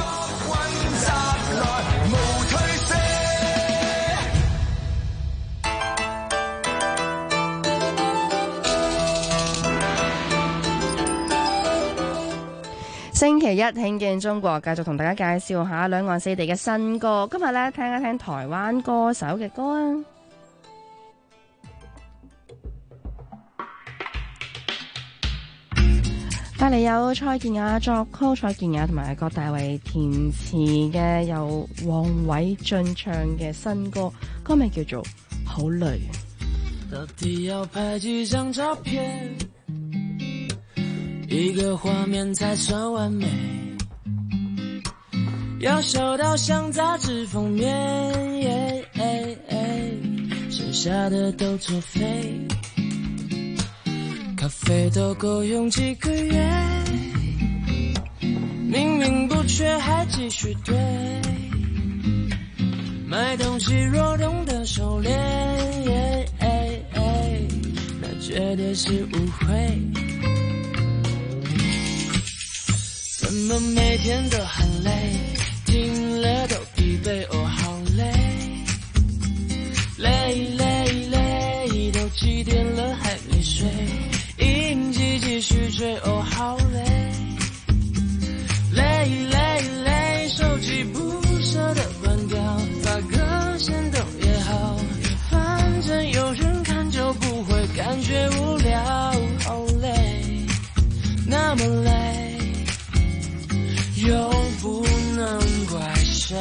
星期一聽見中國，繼續同大家介紹下兩岸四地嘅新歌。今日咧聽一聽台灣歌手嘅歌啊！帶嚟有蔡健雅作曲、蔡健雅同埋郭大衛填詞嘅，由黃偉俊唱嘅新歌，歌名叫做《好累》。 到底要拍幾張照片，一個畫面才算完美，要修到像雜誌封面，剩下的都作廢，咖啡都夠用幾個月，明明不缺還繼續堆，買東西若懂得收斂，那絕對是誤會。怎麼每天都很累，聽了都疲憊，哦好累，累，都幾點了還沒睡，硬氣繼續追，哦好累，手機不捨得關掉，發個限動也好，反正有人看就不會感覺無聊，好累，那麼累，又不能怪誰。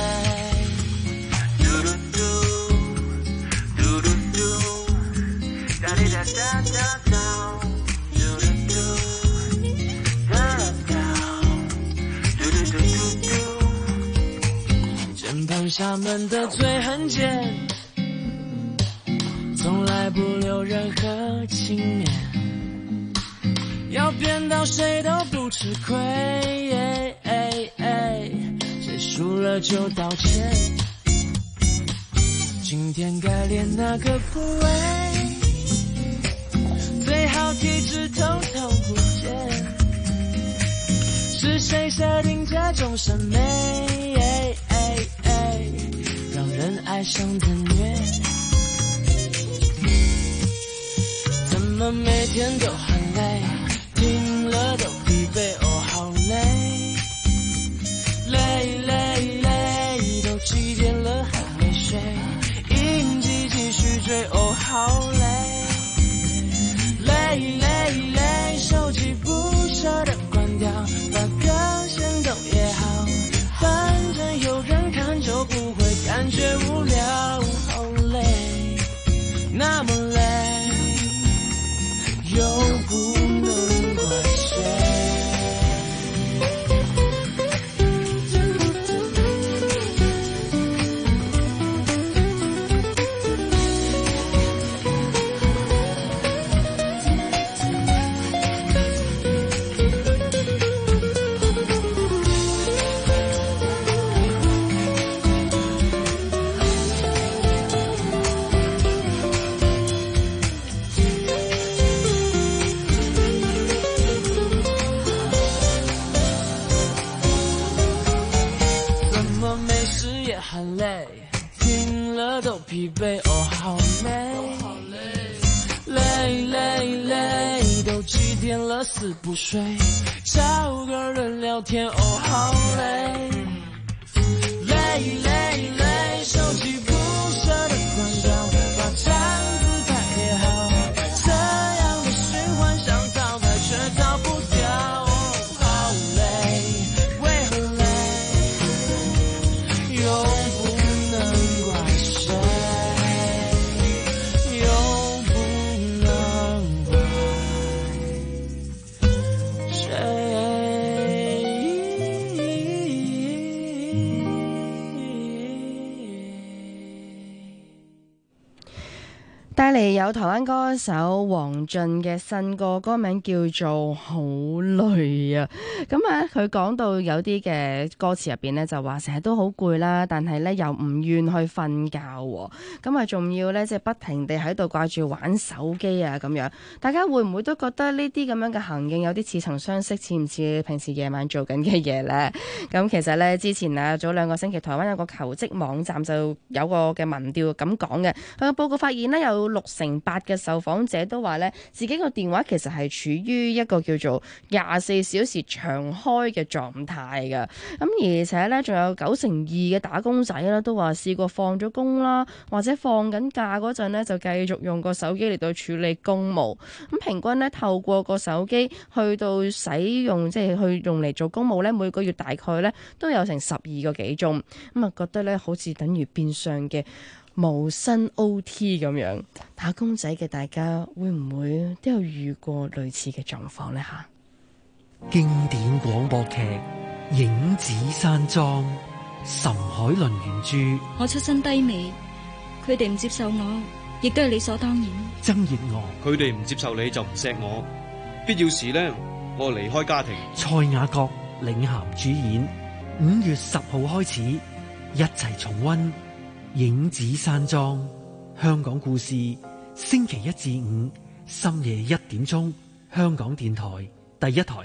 肩膀下面的嘴很尖，從來不留任何情面，要變到誰都不吃虧，誰輸了就道歉，今天該練那個部位，最好體脂偷偷不見，是誰設定這種審美，讓人愛上的虐，怎麼每天都很累，聽了都疲憊，哦好累，都幾點了還沒睡，硬氣繼續追，哦好累，手機不捨得關掉，發個限動也好，反正有人看就不會感覺無聊，好累，那麼累，又不能怪誰。很累，聽了都疲憊，哦好累，都幾點了死不睡，找個人聊天，哦好累，手機不捨得關掉，把trang姿態也好，這樣的循環想淘汰卻逃不掉，哦好累，為何累，又不能怪誰，又不能怪誰。 嚟有台灣歌手黃俊嘅新歌，歌名叫做《好累》啊。咁佢講到有啲嘅歌詞入邊呢，就話成日都好攰啦，但係呢又唔願去瞓覺，咁啊仲要呢，即係不停地喺度掛住玩手機啊咁樣。大家會唔會都覺得呢啲咁樣嘅行徑有啲似曾相識，似唔似平時夜晚做緊嘅嘢呢？咁其實呢，之前啊早2個星期，台灣有個求職網站就有個嘅民調咁講嘅，佢個報告發現呢，有68%嘅受訪者都話咧，自己個電話其實係處於一個叫做24小時長開嘅狀態嘅。咁而且咧，仲有92%嘅打工仔咧都話試過放咗工啦，或者放緊假嗰陣咧就繼續用個手機嚟到處理公務。咁平均咧透過個手機去到使用，即係去用嚟做公務咧，每個月大概咧都有成12個幾鐘。咁啊覺得咧好似等於變相嘅無薪 OT 咁樣，打工仔嘅大家會唔會都有遇過類似嘅狀況呢？吓， 經典廣播劇《影子山莊》，岑海倫原著。 我出身低微，佢哋唔接受我，亦都係理所當然。 曾月娥， 佢哋唔接受你就唔錫我，必要時呢，我離開家庭。 蔡雅閣領銜主演，5月10號開始，一齊重溫。影子山莊，香港故事，星期1至5深夜1點鐘，香港電台第一台。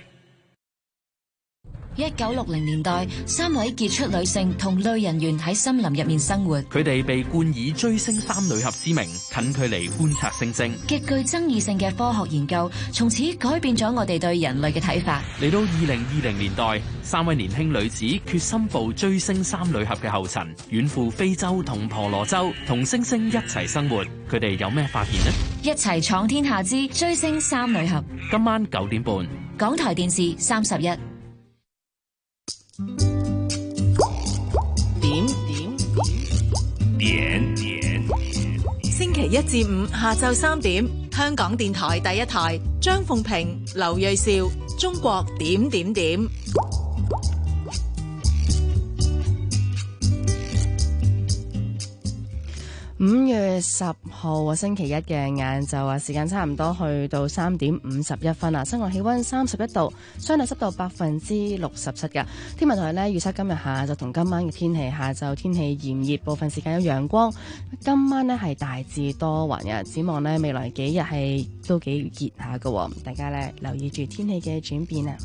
1960年代，3位傑出女性同類人猿喺森林入面生活。 佢哋被冠以追星3女俠之名，近距離觀察星星。 極具爭議性嘅科學研究，從此改變咗我哋對人類嘅睇法。 嚟到2020年代，3位年輕女子決心步追星3女俠嘅後塵，遠赴非洲同婆羅洲，同星星一齊生活。佢哋有咩發現呢？ 一齊闖天下之追星3女俠， 今晚9點半， 港台電視31。 點，星期1至5下晝3點，香港電台第一台，張鳳平、劉銳紹，中國點點點。 5月10號星期一嘅晏晝啊，時間差唔多去到3點51分啦。室外氣溫31度，相對濕度67%噶。天文台呢預測今日下晝同今晚嘅天氣，下晝天氣炎熱，部分時間有陽光。今晚呢係大致多雲嘅，展望呢未來幾日係都幾熱下噶。大家呢留意住天氣嘅轉變啊。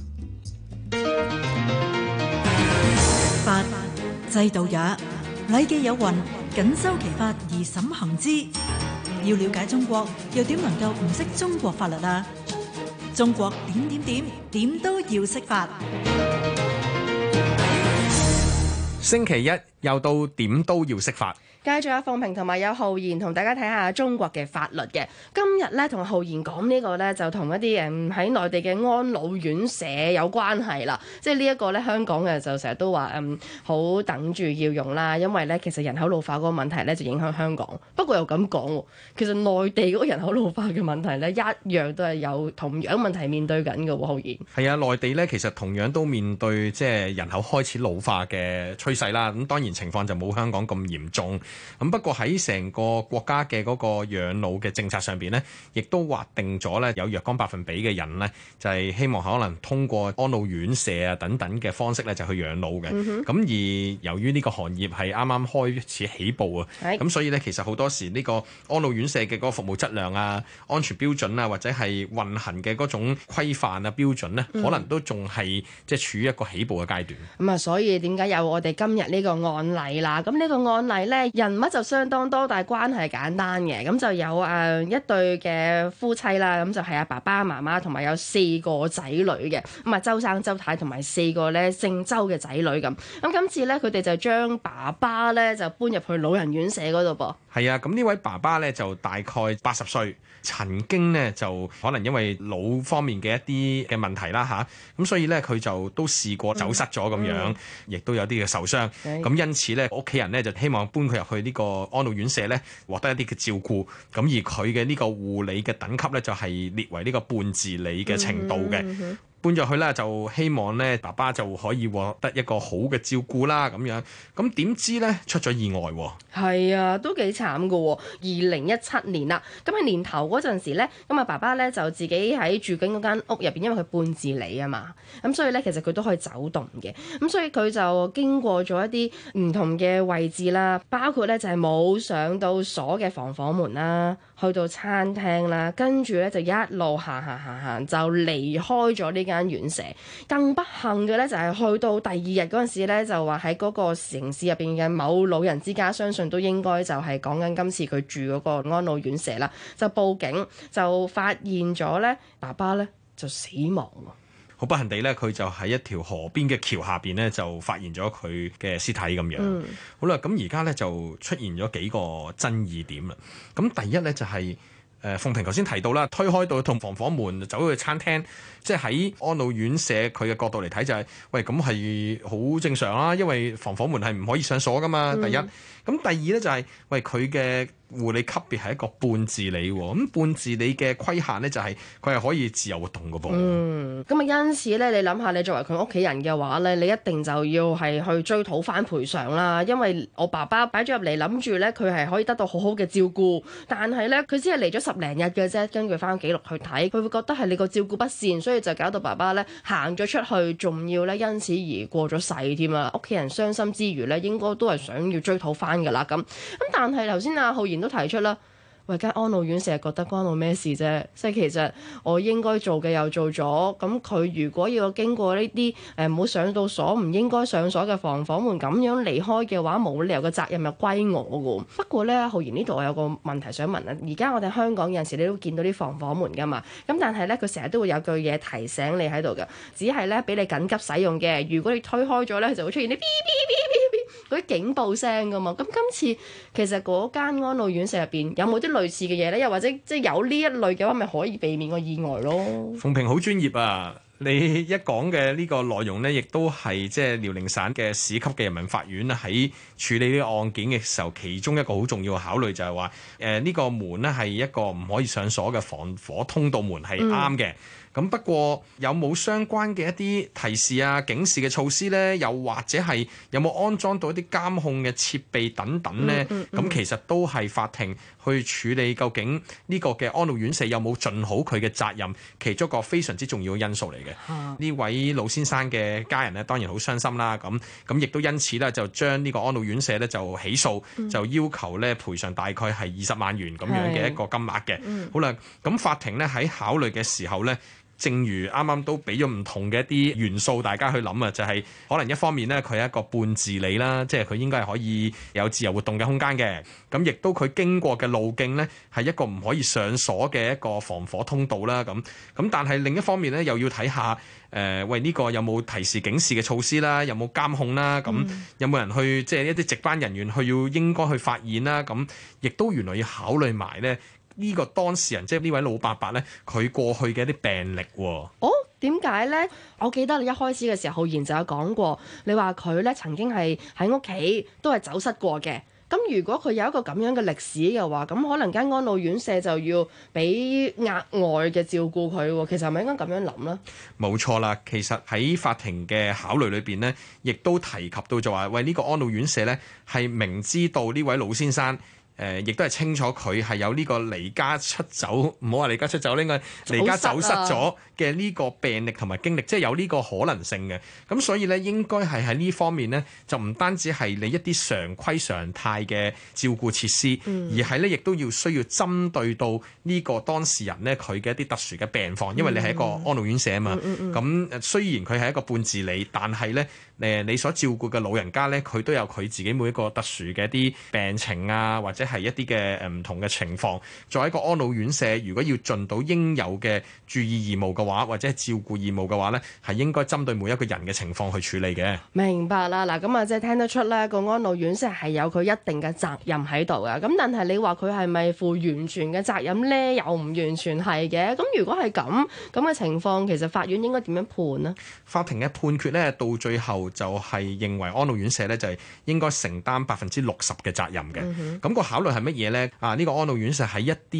法制度也，禮記有云。謹修其法而審行之。要了解中國，又點能夠唔識中國法律啊？中國點點點，點都要識法。 星期一又到點都要識法。 繼續有鳳平同埋有浩然同大家睇下中國嘅法律嘅。今日咧同浩然講呢個咧就同一啲喺內地嘅安老院舍有關係啦。即係呢一個咧香港嘅就成日都話好等住要用啦，因為咧其實人口老化嗰個問題咧就影響香港。不過又咁講，其實內地嗰個人口老化嘅問題咧一樣都係有同樣問題面對緊嘅喎。浩然係啊，內地咧其實同樣都面對即係人口開始老化嘅趨勢啦。咁當然情況就冇香港咁嚴重。咁不過喺成個國家嘅嗰個養老嘅政策上邊呢，亦都劃定咗咧有若干百分比嘅人呢，就係希望可能通過安老院舍啊等等嘅方式咧就去養老嘅。咁而由於呢個行業係啱啱開始起步啊，咁所以呢，其實好多時呢個安老院舍嘅嗰個服務質量啊、安全標準啊，或者係運行嘅嗰種規範啊標準呢，可能都仲係即係處於一個起步嘅階段。 咁啊，所以點解有我哋今日呢個案例啦？咁呢個案例呢，人物就相當多，但係關係簡單嘅。咁就有一對嘅夫妻啦，咁就係阿爸爸媽媽同埋有4個仔女嘅。咁啊，周生周太同埋4個咧姓周嘅仔女咁。咁今次咧，佢哋就將爸爸咧就搬入去老人院舍嗰度噃。 係啊，咁呢位爸爸咧就大概80歲。曾經呢，就可能因為腦方面嘅一啲嘅問題啦嚇，咁所以呢，佢就都試過走失咗咁樣，亦都有啲嘅受傷。咁因此呢，屋企人呢，就希望搬佢入去呢個安老院舍呢，獲得一啲嘅照顧。咁而佢嘅呢個護理嘅等級呢，就係列為呢個半自理嘅程度嘅。 搬咗去啦，就希望咧爸爸就可以獲得一個好嘅照顧啦咁樣。咁點知咧出咗意外喎？ 係啊，都幾慘噶喎。2017年啦，咁喺年頭嗰陣時咧，咁啊爸爸咧就自己喺住緊嗰間屋入邊，因為佢半自理啊嘛，咁所以咧其實佢都可以走動嘅。咁所以佢就經過咗一啲唔同嘅位置啦，包括咧就係冇上到鎖嘅防火門啦，去到餐廳啦，跟住咧就一路行就離開咗呢間院舍。更不幸嘅咧就係去到第二日嗰陣時咧，就話喺嗰個城市入邊嘅某老人之家，相信都應該就係講緊今次佢住嗰個安老院舍啦，就報警就發現咗咧爸爸咧就死亡喎。 好不幸地咧，佢就喺一條河邊嘅橋下邊咧，就發現咗佢嘅屍體咁樣。好啦，咁而家咧就出現咗幾個爭議點啦。咁第一咧就係鳳萍頭先提到啦，推開到同防火門走去餐廳，即係喺安老院舍佢嘅角度嚟睇就係、喂咁係好正常啦，因為防火門係唔可以上鎖噶嘛。第一，咁第二咧就係、喂佢嘅護理級別係一個半自理喎，咁半自理嘅規限咧就係佢係可以自由活動嘅噃。 咁啊因此咧，你諗下，你作為佢屋企人嘅話咧，你一定就要係去追討翻賠償啦。因為我爸爸擺咗入嚟，諗住咧佢係可以得到好好嘅照顧，但係咧佢只係嚟咗10零日嘅啫。根據翻記錄去睇，佢會覺得係你個照顧不善，所以就搞到爸爸咧行咗出去，仲要咧因此而過咗世添啊！屋企人傷心之餘咧，應該都係想要追討翻㗎啦。咁但係頭先阿浩然都提出啦。喂，間安老院成日覺得關我咩事啫？即係其實我應該做嘅又做咗，咁佢如果要經過呢啲唔好上到鎖、唔應該上鎖嘅防火門咁樣離開嘅話，冇理由嘅責任又歸我㗎。不過咧，浩然呢度我有個問題想問啊。而家我哋香港有陣時你都見到啲防火門㗎嘛，咁但係咧佢成日都會有句嘢提醒你喺度嘅，只係咧俾你緊急使用嘅。如果你推開咗咧，就會出現啲嗶嗶嗶嗶嗶嗰啲警報聲㗎嘛。咁今次其實嗰間安老院舍入邊有冇啲類似嘅嘢咧？又或者即係有呢一類嘅話，咪可以避免個意外咯。 鳳萍好專業啊！你一講嘅呢個內容呢，亦都係即係遼寧省嘅市級嘅人民法院喺處理呢個案件嘅時候，其中一個好重要嘅考慮就係話，呢個門呢係一個唔可以上鎖嘅防火通道門，係啱嘅。咁不過有冇相關嘅一啲提示啊、警示嘅措施呢？又或者係有冇安裝到一啲監控嘅設備等等呢？咁其實都係法庭去處理究竟呢個嘅安老院舍有冇盡好佢嘅責任，其中一個非常之重要嘅因素嚟嘅。呢位老先生嘅家人呢，當然好傷心啦。咁亦都因此咧，就將呢個安老院舍咧就起訴，就要求咧賠償大概係20萬元咁樣嘅一個金額嘅。好啦，咁法庭咧喺考慮嘅時候咧，正如啱啱都俾咗唔同嘅一啲元素，大家去諗啊，就係可能一方面咧，佢係一個半自理啦，即係佢應該係可以有自由活動嘅空間嘅。咁亦都佢經過嘅路徑咧，係一個唔可以上鎖嘅一個防火通道啦。咁但係另一方面咧，又要睇下喂呢個有冇提示警示嘅措施啦，有冇監控啦，咁有冇人去即係一啲值班人員去要應該去發現啦。咁亦都原來要考慮埋咧。呢個當事人即係呢位老伯伯咧，佢過去嘅一啲病歷喎。 哦，點解咧？我記得你一開始嘅時候，浩然就有講過，你話佢咧曾經係喺屋企都係走失過嘅。咁如果佢有一個咁樣嘅歷史嘅話，咁可能間安老院舍就要俾額外嘅照顧佢喎。其實係咪應該咁樣諗咧？ 冇錯啦，其實喺法庭嘅考慮裏邊呢，亦都提及到就話，喂呢個安老院舍咧係明知道呢位老先生。亦都係清楚佢係有呢個離家出走，唔好話離家出走，應該離家走失咗嘅呢個病歷同埋經歷，即係有呢個可能性嘅。咁所以咧，應該係喺呢方面咧，就唔單止係你一啲常規常態嘅照顧設施，而係咧亦都要需要針對到呢個當事人咧佢嘅一啲特殊嘅病況，因為你係一個安老院舍啊嘛。咁雖然佢係一個半自理，但係咧你所照顧嘅老人家咧，佢都有佢自己每一個特殊嘅一啲病情啊，或者係一啲嘅唔同嘅情況。作為一個安老院舍，如果要盡到應有嘅注意義務嘅話，或者係照顧義務嘅話咧，係應該針對每一個人嘅情況去處理嘅。 明白啦，嗱咁啊，即係聽得出咧，個安老院舍係有佢一定嘅責任喺度嘅。咁但係你話佢係咪負完全嘅責任咧？又唔完全係嘅。咁如果係咁嘅情況，其實法院應該點樣判呢？ 法庭嘅判決咧，到最後就係認為安老院舍咧就係應該承擔60%嘅責任嘅。咁個考慮係乜嘢咧？呢個安老院舍喺一啲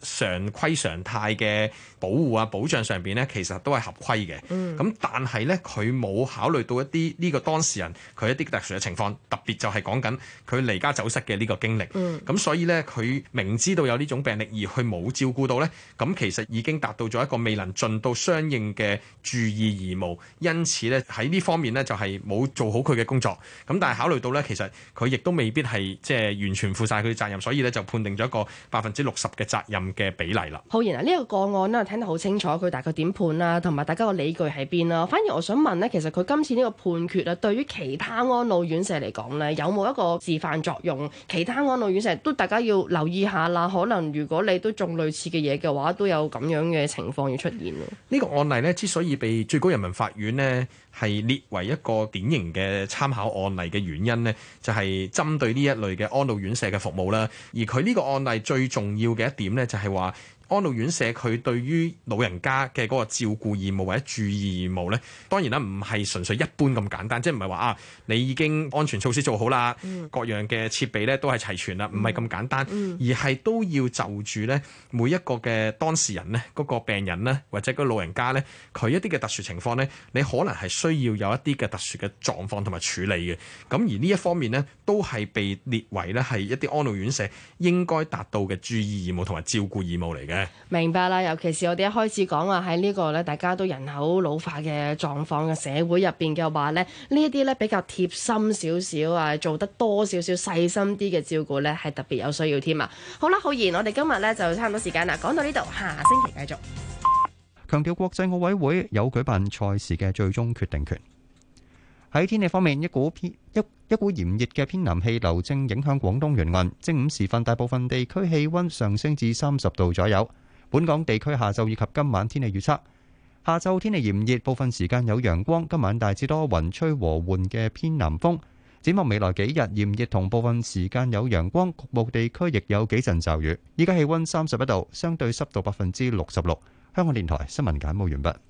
常規常態嘅保護啊保障上邊咧，其實都係合規嘅。咁但係咧，佢冇考慮到一啲呢個當事人佢一啲特殊嘅情況，特別就係講緊佢離家走失嘅呢個經歷。咁所以咧，佢明知道有呢種病歷而佢冇照顧到咧，咁其實已經達到咗一個未能盡到相應嘅注意義務，因此咧喺呢方面咧就係冇做好佢嘅工作。咁但係考慮到咧，其實佢亦都未必係即係完全負晒佢嘅責任，所以咧就判定咗一個60%嘅責任嘅比例啦。 浩然啊，呢個個案咧聽得好清楚，佢大概點判啦，同埋大家個理據喺邊啦。反而我想問咧，其實佢今次呢個判決啊，對於其他安老院舍嚟講咧，有冇一個示範作用？其他安老院舍都大家要留意下啦。可能如果你都中類似嘅嘢嘅話，都有咁樣嘅情況要出現。 呢個案例咧，之所以被最高人民法院呢係列為一個典型嘅參考案例嘅原因呢，就係針對呢一類嘅安老院舍嘅服務啦。而佢呢個案例最重要嘅一點呢，就係話安老院舍佢對於老人家嘅嗰個照顧義務或者注意義務呢，當然啦，唔係純粹一般咁簡單，即係唔係話啊，你已經安全措施做好啦，各樣嘅設備呢都係齊全啦，唔係咁簡單，而係都要就住呢每一個嘅當事人呢，嗰個病人呢，或者嗰個老人家呢，佢一啲嘅特殊情況呢，你可能係需要有一啲嘅特殊嘅狀況同埋處理嘅。咁而呢一方面呢，都係被列為呢係一啲安老院舍應該達到嘅注意義務同埋照顧義務嚟嘅。 明白啦，尤其是我哋一開始講話喺呢個咧，大家都人口老化嘅狀況嘅社會入邊嘅話咧，呢一啲咧比較貼心少少啊，做得多少少細心啲嘅照顧咧，係特別有需要添啊。好啦，浩然，我哋今日咧就差唔多時間啦，講到呢度，下星期繼續。 強調國際奧委會有舉辦賽事嘅最終決定權。喺天氣方面，一股炎熱嘅偏南氣流正影響廣東沿岸。正午時分，大部分地區氣溫上升至30度左右。本港地區下晝以及今晚天氣預測：下晝天氣炎熱，部分時間有陽光；今晚大致多雲，吹和緩嘅偏南風。展望未來幾日，炎熱同部分時間有陽光，局部地區亦有幾陣驟雨。依家氣溫31度，相對濕度66%。香港電台新聞簡報完畢。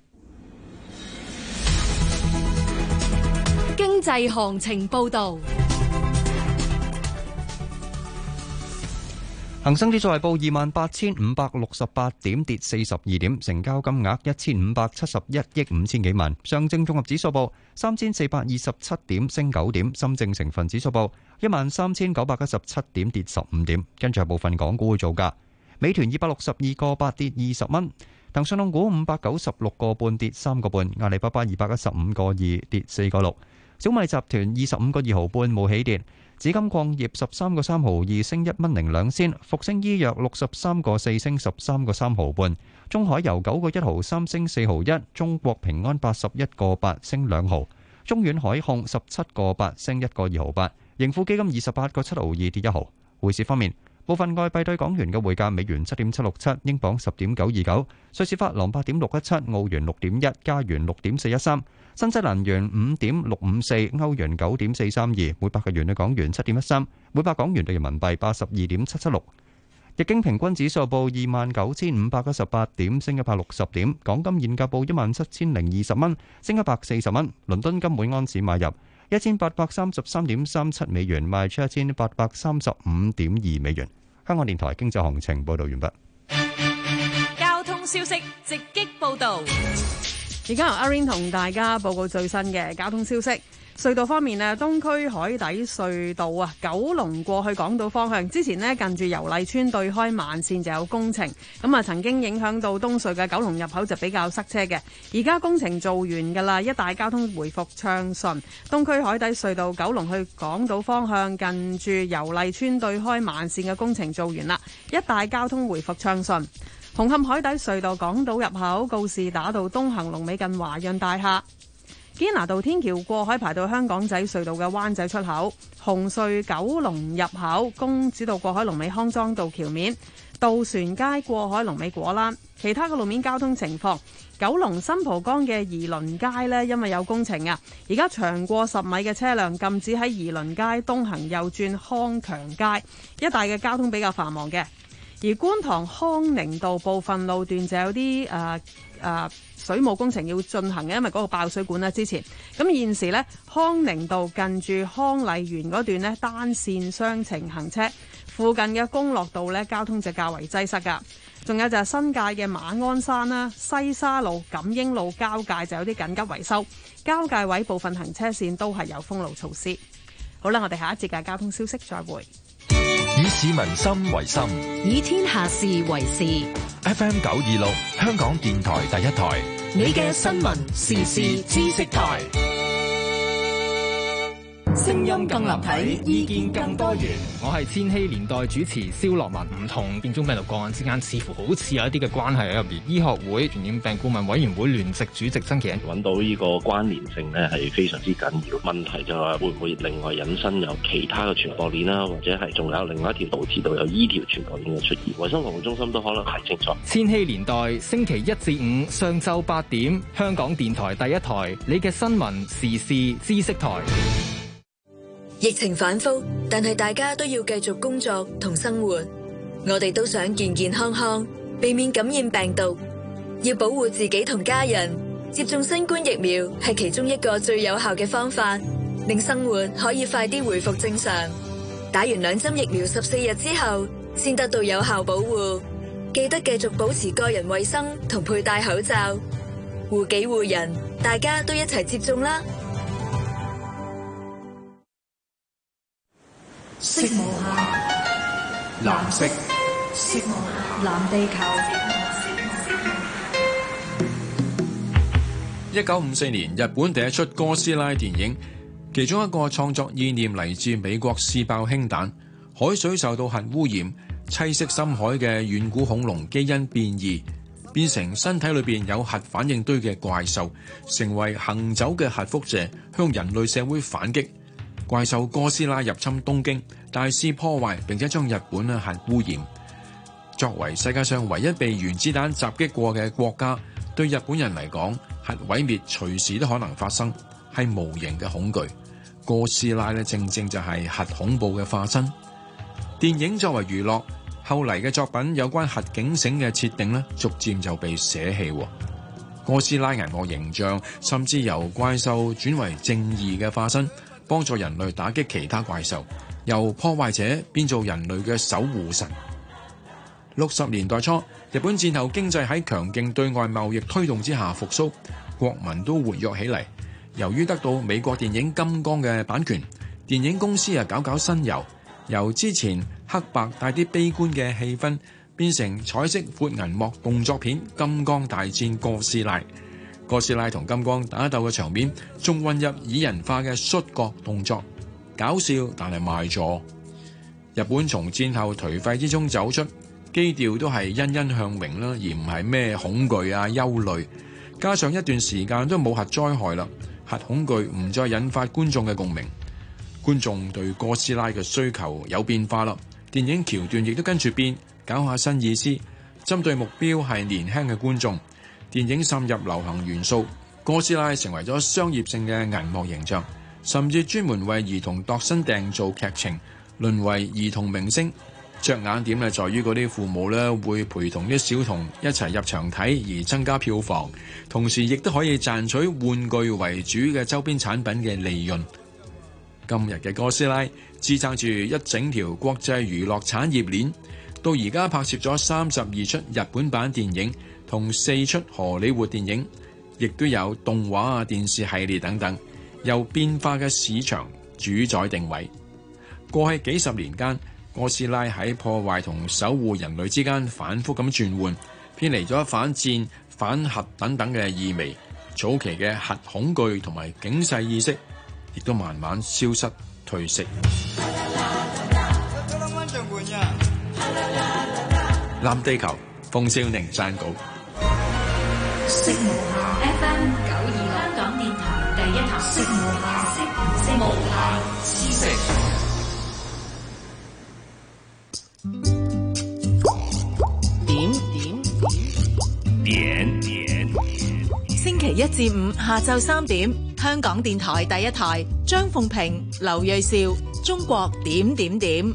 經濟行情報導， 恒生指數係報28,568點，跌42點，成交金額1571億5千幾萬。上證綜合指數報3427點，升9點。深證成分指數報13917點，跌15點。跟住係部分港股嘅造價：美團262個8跌20蚊，騰訊控股596個半跌3個半，阿里巴巴215個2跌4個6。小米集團25個2毫半冇起跌，紫金礦業13個3毫2升1蚊02仙，復星醫藥63個4升13個3毫半，中海油9個1毫3升4毫1，中國平安81個8升2毫，中遠海控17個8升1個2毫8，盈富基金28個7毫2跌1毫。匯市方面，部分外幣對港元嘅匯價：美元7.767，英鎊10.929，瑞士法郎8.617，澳元6.1，加元6.413。新西蘭元5.654，歐元9.432，每百日元對港元7.13，每百港元對人民幣82.776。日經平均指數報29,518點，升160點。港金現價報17,020蚊，升140蚊。倫敦金每安士買入1833.37美元，賣出1835.2美元。香港電台經濟行情報道完畢。 交通消息直擊報道。 而家由阿 Rain 同大家報告最新嘅交通消息。隧道方面啊，東區海底隧道啊，九龍過去港島方向，之前呢近住油麗邨對開慢線就有工程，咁啊曾經影響到東隧嘅九龍入口就比較塞車嘅。而家工程做完噶啦，一帶交通回復暢順。東區海底隧道九龍去港島方向，近住油麗邨對開慢線嘅工程做完啦，一帶交通回復暢順。紅磡海底隧道港島入口告士打道東行龍尾近華潤大廈。堅拿道天橋過海排到香港仔隧道嘅灣仔出口，紅隧九龍入口公主道過海龍尾康莊道橋面，渡船街過海龍尾果欄。其他嘅路面交通情況，九龍新蒲崗嘅怡倫街呢，因為有工程啊，而家長過10米嘅車輛禁止喺怡倫街東行右轉康強街一帶嘅交通比較繁忙嘅。而觀塘康寧道部分路段就有啲水務工程要進行嘅，因為嗰個爆水管啦。之前咁現時呢，康寧道近住康麗園嗰段呢，單線雙程行車，附近嘅公樂道呢，交通就較為擠塞噶。 仲有就係新界嘅馬鞍山啦、西沙路、錦英路交界就有啲緊急維修，交界位部分行車線都係有封路措施。好啦，我哋下一節嘅交通消息再會。 以市民心為心， 以天下事為事。 FM 926，香港電台第一台， 你嘅新聞時事知識台。 聲音更立體，意見更多元。 我係千禧年代主持蕭樂文。唔同變種病毒個案之間，似乎好似有一啲嘅關係喺入邊。醫學會傳染病顧問委員會聯席主席曾祈殷揾到呢個關聯性呢係非常之緊要。問題就係會唔會另外引申有其他嘅傳播鏈啦，或者係仲有另外一條導致到有依條傳播鏈嘅出現？衛生防護中心都可能睇清楚。 千禧年代星期一至五上晝8點，香港電台第一台，你嘅新聞時事知識台。 疫情反覆，但係大家都要繼續工作同生活。我哋都想健健康康，避免感染病毒。要保護自己同家人，接種新冠疫苗係其中一個最有效嘅方法，令生活可以快啲回復正常。打完2針疫苗14日之後，先得到有效保護。記得繼續保持個人衛生同佩戴口罩，護己護人，大家都一齊接種啦。 色無限，藍色，色無限，藍地球。 1954年，日本第一出哥斯拉電影，其中一個創作意念嚟自美國試爆氫彈，海水受到核污染，棲息深海嘅遠古恐龍基因變異，變成身體裏邊有核反應堆嘅怪獸，成為行走嘅核輻射，向人類社會反擊。怪獸哥斯拉入侵東京，大肆破壞並且將日本核污染。作為世界上唯一被原子彈襲擊過嘅國家，對日本人嚟講，核毀滅隨時都可能發生，係無形嘅恐懼。哥斯拉正正就係核恐怖嘅化身。電影作為娛樂，後嚟嘅作品有關核警醒嘅設定逐漸就被捨棄。哥斯拉銀幕形象甚至由怪獸轉為正義嘅化身，幫助人類打擊其他怪獸，由破壞者變做人類嘅守護神。60年代初，日本戰後經濟喺強勁對外貿易推動之下復甦，國民都活躍起嚟。由於得到美國電影金剛嘅版權，電影公司搞新遊，由之前黑白帶啲悲觀嘅氣氛，變成彩色闊銀幕動作片《金剛大戰哥斯拉》。哥斯拉同金剛打鬥嘅場面，仲混入擬人化嘅摔角動作，搞笑但係賣座。日本從戰後頹廢之中走出，基調都係欣欣向榮啦，而唔係咩恐懼憂慮。加上一段時間都冇核災害啦，核恐懼唔再引發觀眾嘅共鳴。觀眾對哥斯拉嘅需求有變化啦，電影橋段亦都跟住變，搞下新意思，針對目標係年輕嘅觀眾。電影滲入流行元素，哥斯拉成為咗商業性嘅銀幕形象，甚至專門為兒童度身訂造劇情，淪為兒童明星。着眼點在於嗰啲父母會陪同啲小童一齊入場睇，而增加票房，同時亦都可以賺取玩具為主嘅周邊產品嘅利潤。今日嘅哥斯拉支撐住一整條國際娛樂產業鏈，到而家拍攝咗32出日本版電影同4出荷里活電影，亦都有動畫電視系列等等，由變化嘅市場主宰定位。過去幾十年間，哥斯拉喺破壞同守護人類之間反覆咁轉換，偏離咗反戰、反核等等嘅意味。早期嘅核恐懼同埋警世意識，亦都慢慢消失褪色。藍地球，馮少寧撰稿。 色無限 FM 926，香港電台第一台。色無限，色無限，知識。 點。星期一至五下晝3點，香港電台第一台，張鳳平、劉銳紹，中國點點點。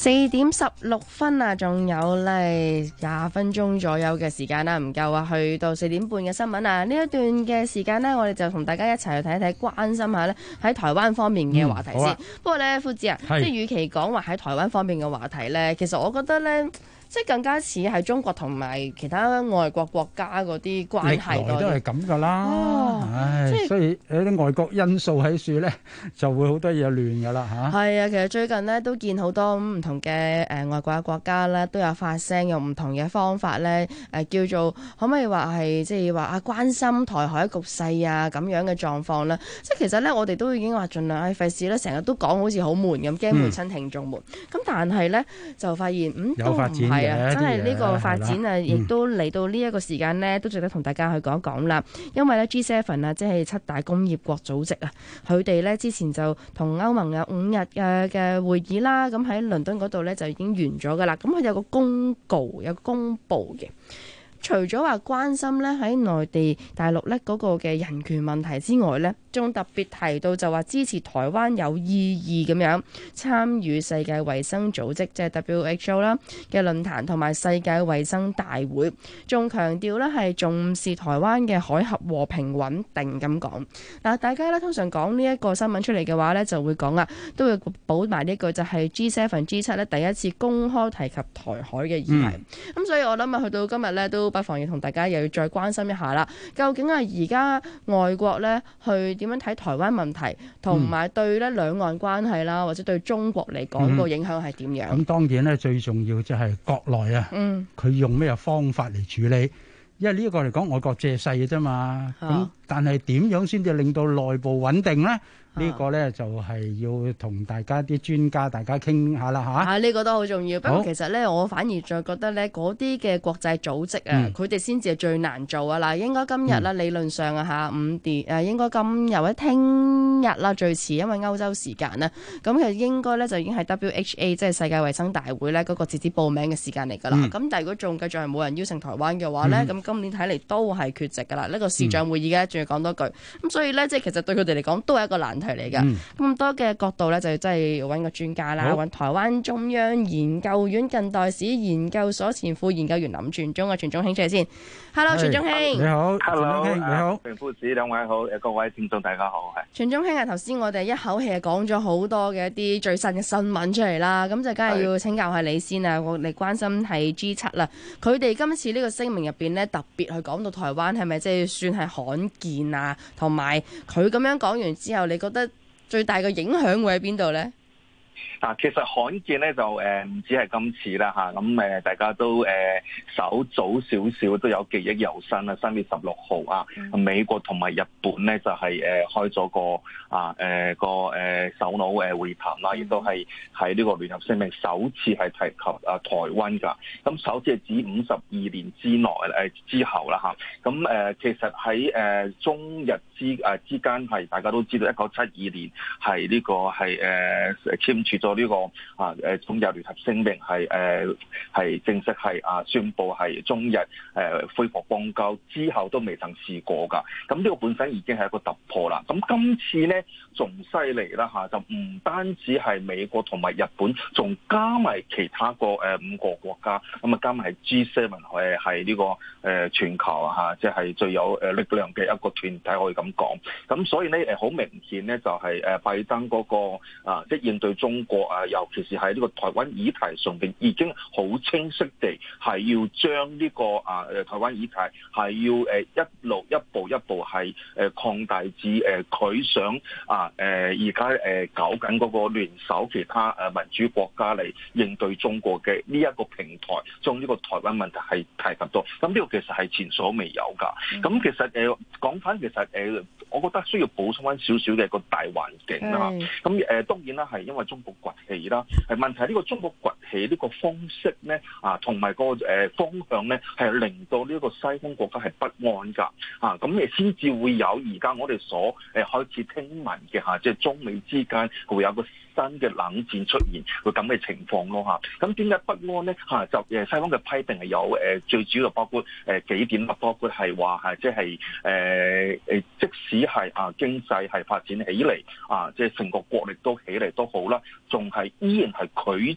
4:16啊，仲有咧20分鐘左右嘅時間啦，唔夠啊，去到4點半嘅新聞啊，呢一段嘅時間呢，我哋就同大家一齊去睇一睇，關心下咧喺台灣方面嘅話題先。不過咧，夫子啊，即係與其講話喺台灣方面嘅話題咧，其實我覺得咧，即係更加似係中國同埋其他外國國家嗰啲關係多啲。 歷來都係咁噶啦，所以有啲外國因素喺處咧，就會好多嘢亂噶啦嚇。 係啊，其實最近咧都見好多唔同嘅外國嘅國家咧都有發聲，用唔同嘅方法咧叫做可唔可以話係即係話啊關心台海局勢啊咁樣嘅狀況啦。即係其實咧我哋都已經話盡量費事咧，成日都講好似好悶咁，驚悶親聽眾悶。咁但係咧就發現都唔係。真係呢個發展啊，亦都嚟到呢一個時間呢，都值得同大家去講一講啦。因為咧 G7 啊，即係7大工業國組織啊，佢哋咧之前就同歐盟有5日嘅會議啦，咁喺倫敦嗰度咧就已經完咗噶啦。咁佢有個公告，有個公佈嘅。除咗話關心咧喺內地大陸咧嗰個嘅人權問題之外咧，仲特別提到就話支持台灣有意義咁樣參與世界衛生組織即係 WHO 啦嘅論壇同埋世界衛生大會，仲強調咧係重視台灣嘅海峽和平穩定咁講。嗱，大家咧通常講呢一個新聞出嚟嘅話咧，就會講啦，都會補埋呢句就係 G7 咧第一次公開提及台海嘅議題。咁所以我諗啊，去到今日咧都不妨要同大家又要再關心一下啦。究竟係而家外國咧去點樣睇台灣問題，同埋對咧兩岸關係啦，或者對中國嚟講個影響係點樣？ 咁當然咧，最重要就係國內啊，佢用咩方法嚟處理？因為呢一個嚟講，外國借勢嘅啫嘛。咁但係點樣先至令到內部穩定咧？呢個咧就係要同大家啲專家大家傾下啦嚇。呢個都好重要。不過其實咧，我反而再覺得咧，嗰啲嘅國際組織啊，佢哋先至係最難做啊！嗱，應該今日啦，理論上啊嚇5點應該今日或者聽日啦最遲，因為歐洲時間啦，咁其實應該咧就已經係 WHA 即係世界衛生大會咧嗰個截止報名嘅時間嚟㗎啦。咁但係如果仲繼續係冇人邀請台灣嘅話咧，咁今年睇嚟都係缺席㗎啦。呢個視像會議嘅，仲要講多句。咁所以咧，即係其實對佢哋嚟講都係一個難題嚟㗎。咁多嘅角度咧，就真係要揾個專家啦，揾台灣中央研究院近代史研究所前副研究員林全忠啊，全忠兄出嚟先。Hello， 全忠兄。你好 ，Hello， 你好， 平夫子兩位好，各位聽眾大家好，係。 全忠兄啊，頭先我哋一口氣講咗好多嘅一啲最新嘅新聞出嚟啦，咁就梗係要請教下你先啊，我哋關心係 G7 啦，佢哋今次呢個聲明入邊咧，特別去講到台灣係咪即係算係罕見啊？同埋佢咁樣講完之後，你覺得最大嘅影響會喺邊度咧？ 其實罕見咧就唔止係今次啦嚇，咁大家都稍早少少都有記憶猶新啦。3月16號啊，美國同埋日本咧就係開咗個首腦會談啦，亦都係喺呢個聯合聲明首次係提及台灣㗎。咁首次係指52年之後啦嚇。咁其實喺中日之間係大家都知道1972年係呢個係簽署咗呢個中日聯合聲明係正式係宣佈係中日恢復邦交之後都未曾試過㗎。咁呢個本身已經係一個突破啦。咁今次呢仲犀利啦嚇，就唔單止係美國同埋日本，仲加埋其他個5個國家，咁啊加埋係 G7 係呢個全球啊嚇，即係最有力量嘅一個團體可以咁講。咁所以呢好明顯呢就係拜登嗰個即係應對中國尤其是喺呢個台灣議題上邊已經好清晰地係要將呢個台灣議題係要一步一步係擴大至佢想而家搞緊嗰個聯手其他民主國家嚟應對中國嘅呢一個平台，將呢個台灣問題係提及到。咁呢個其實係前所未有㗎。咁其實講翻其實我覺得需要補充翻少少嘅個大環境啦。咁當然啦，係因為中國崛起啦。問題呢個中國崛起呢個方式咧同埋個方向咧，係令到呢個西方國家係不安㗎。咁亦先至會有而家我哋所開始聽聞嘅即係中美之間會有個新嘅冷戰出現，會咁嘅情況咯嚇。咁點解不安咧？就西方嘅批評係有最主要包括幾點啦，包括係話即係即使係經濟係發展起嚟即係成個國力都起嚟都好啦，仲係依然係拒絕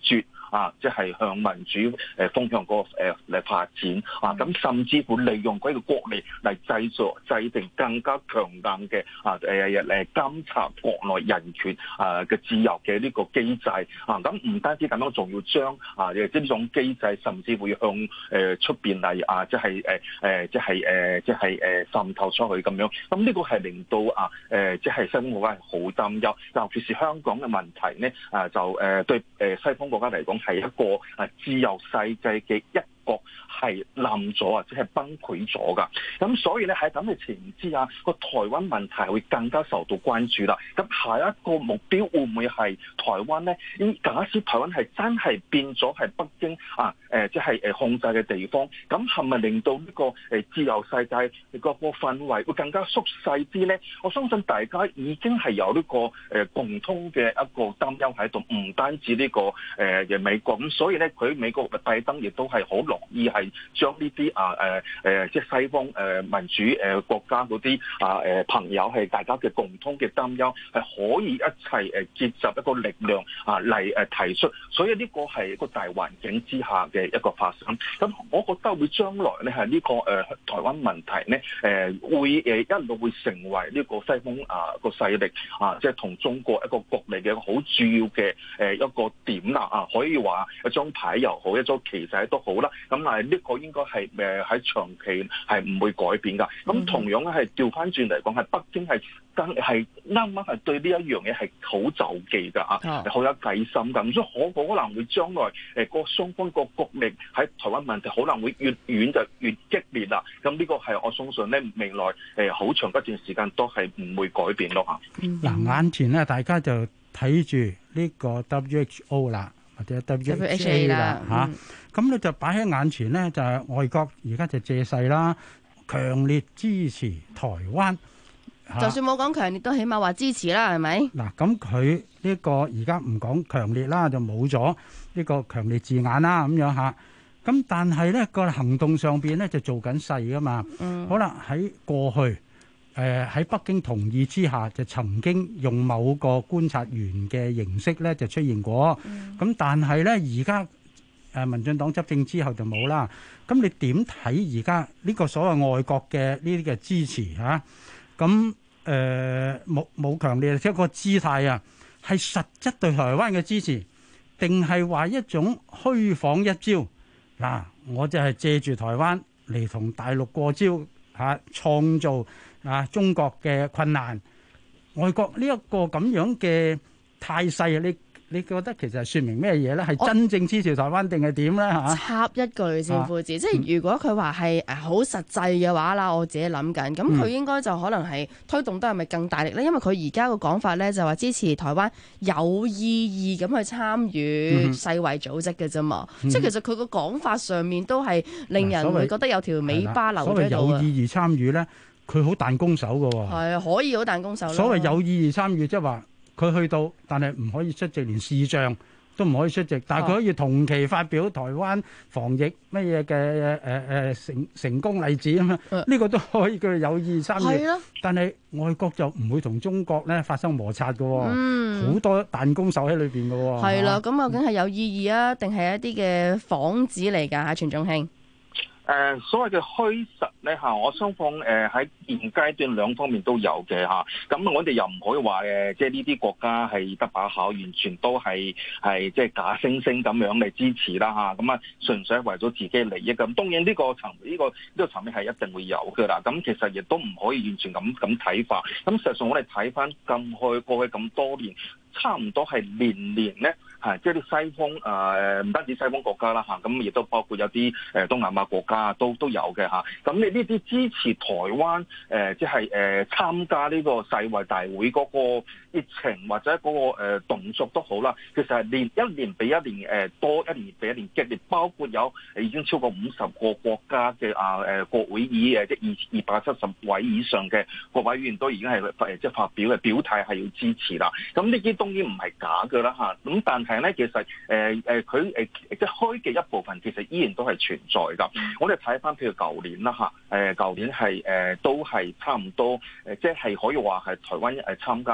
即係向民主風向嗰個嚟發展咁甚至乎利用佢個國力嚟制定更加強硬嘅監察國內人權嘅自由嘅呢個機制咁唔單止咁樣，仲要將即呢種機制甚至會向出邊嚟即係滲透出去咁樣。咁呢個係令到即係西方國家係好擔憂，尤其是香港嘅問題呢，就對西方國家嚟講係一個自由世界嘅一國係冧咗即係崩潰咗噶。咁所以咧喺咁嘅情形之下，個台灣問題會更加受到關注啦。咁下一個目標會唔會係台灣呢？假使台灣係真係變咗係北京即係控制嘅地方，咁係咪令到呢個自由世界個範圍會更加縮細啲呢？我相信大家已經係有呢個共通嘅一個擔憂喺度，唔單止呢個美國咁，所以咧佢美國拜登亦都係好樂意係將呢啲即係西方民主國家嗰啲朋友係大家嘅共通嘅擔憂，係可以一齊結集一個力量嚟提出，所以呢個係一個大環境之下嘅一個發生。咁我覺得會將來咧係呢個台灣問題咧會一路會成為呢個西方個勢力即係同中國一個角力嘅一個好主要嘅一個點啦可以話一張牌又好，一張旗仔都好啦。咁但係呢個應該係喺長期係唔會改變㗎。咁同樣咧係調翻轉嚟講，係北京係啱啱係對呢一樣嘢係好就忌㗎好有計心㗎。所以可能會將來個雙方個角力喺台灣問題可能會越遠就越激烈啦。咁呢個係我相信咧未來好長一段時間都係唔會改變咯嗱，眼前咧大家就睇住呢個 WHO 啦，或者 WHO 啦咁你就擺喺眼前咧，就係外國而家就借勢啦，強烈支持台灣。 就算冇講強烈，都起碼話支持啦，係咪？ 嗱，咁佢呢個而家唔講強烈啦，就冇咗呢個強烈字眼啦，咁樣嚇。咁但係咧個行動上邊咧就做緊勢噶嘛。好啦，喺過去喺北京同意之下，就曾經用某個觀察員嘅形式咧就出現過。咁但係咧而家民進黨執政之後就冇啦。咁你點睇而家呢個所謂外國嘅呢啲嘅支持嚇？咁冇強烈即係個姿態係實質對台灣嘅支持，定係話一種虛晃一招？嗱，我就係借住台灣嚟同大陸過招創造中國嘅困難。外國呢一個咁樣嘅態勢，你覺得其實係說明咩嘢咧？係真正支持台灣定係點咧？ 插一句先，夫子，即係如果佢話係好實際嘅話啦，我自己諗緊，咁佢應該就可能係推動得係咪更大力咧？因為佢而家個講法咧就話支持台灣有意義咁去參與世衛組織嘅啫嘛，即係其實佢個講法上面都係令人會覺得有條尾巴留咗喺度。 所謂有意義參與咧，佢好彈弓手㗎喎。 係可以好彈弓手。 所謂有意義參與，即係話。佢去到，但係唔可以出席，連視像都唔可以出席。但係佢可以同期發表台灣防疫乜嘢嘅成功例子啊嘛。呢個都可以叫有意參與。但係外國就唔會同中國咧發生摩擦嘅喎，好多彈弓手喺裏邊嘅喎。 係啦，咁究竟係有意義啊，定係一啲嘅幌子嚟㗎？嚇，全中興。 所謂嘅虛實咧我相信喺現階段兩方面都有嘅咁我哋又唔可以話即係呢啲國家係得把口，完全都係即係假惺惺咁樣嚟支持啦咁純粹為咗自己利益。咁當然呢個層面係一定會有㗎啦。咁其實亦都唔可以完全咁睇法。咁實際上我哋睇翻過去咁多年，差唔多係年年咧即係啲西方唔單止西方國家啦咁亦都包括有啲東南亞國家都有嘅咁你呢啲支持台灣即係參加呢個世衛大會嗰個熱情或者嗰個動作都好啦，其實係一年比一年多，一年比一年激烈。包括有已經超過50個國家嘅國會議即270位以上嘅國會議員都已經係即係發表嘅表態係要支持啦。咁呢啲當然唔係假嘅啦咁但係咧其實佢即係開嘅一部分其實依然都係存在㗎。我哋睇翻譬如舊年啦舊年係都係差唔多即係可以話係台灣參加呢個世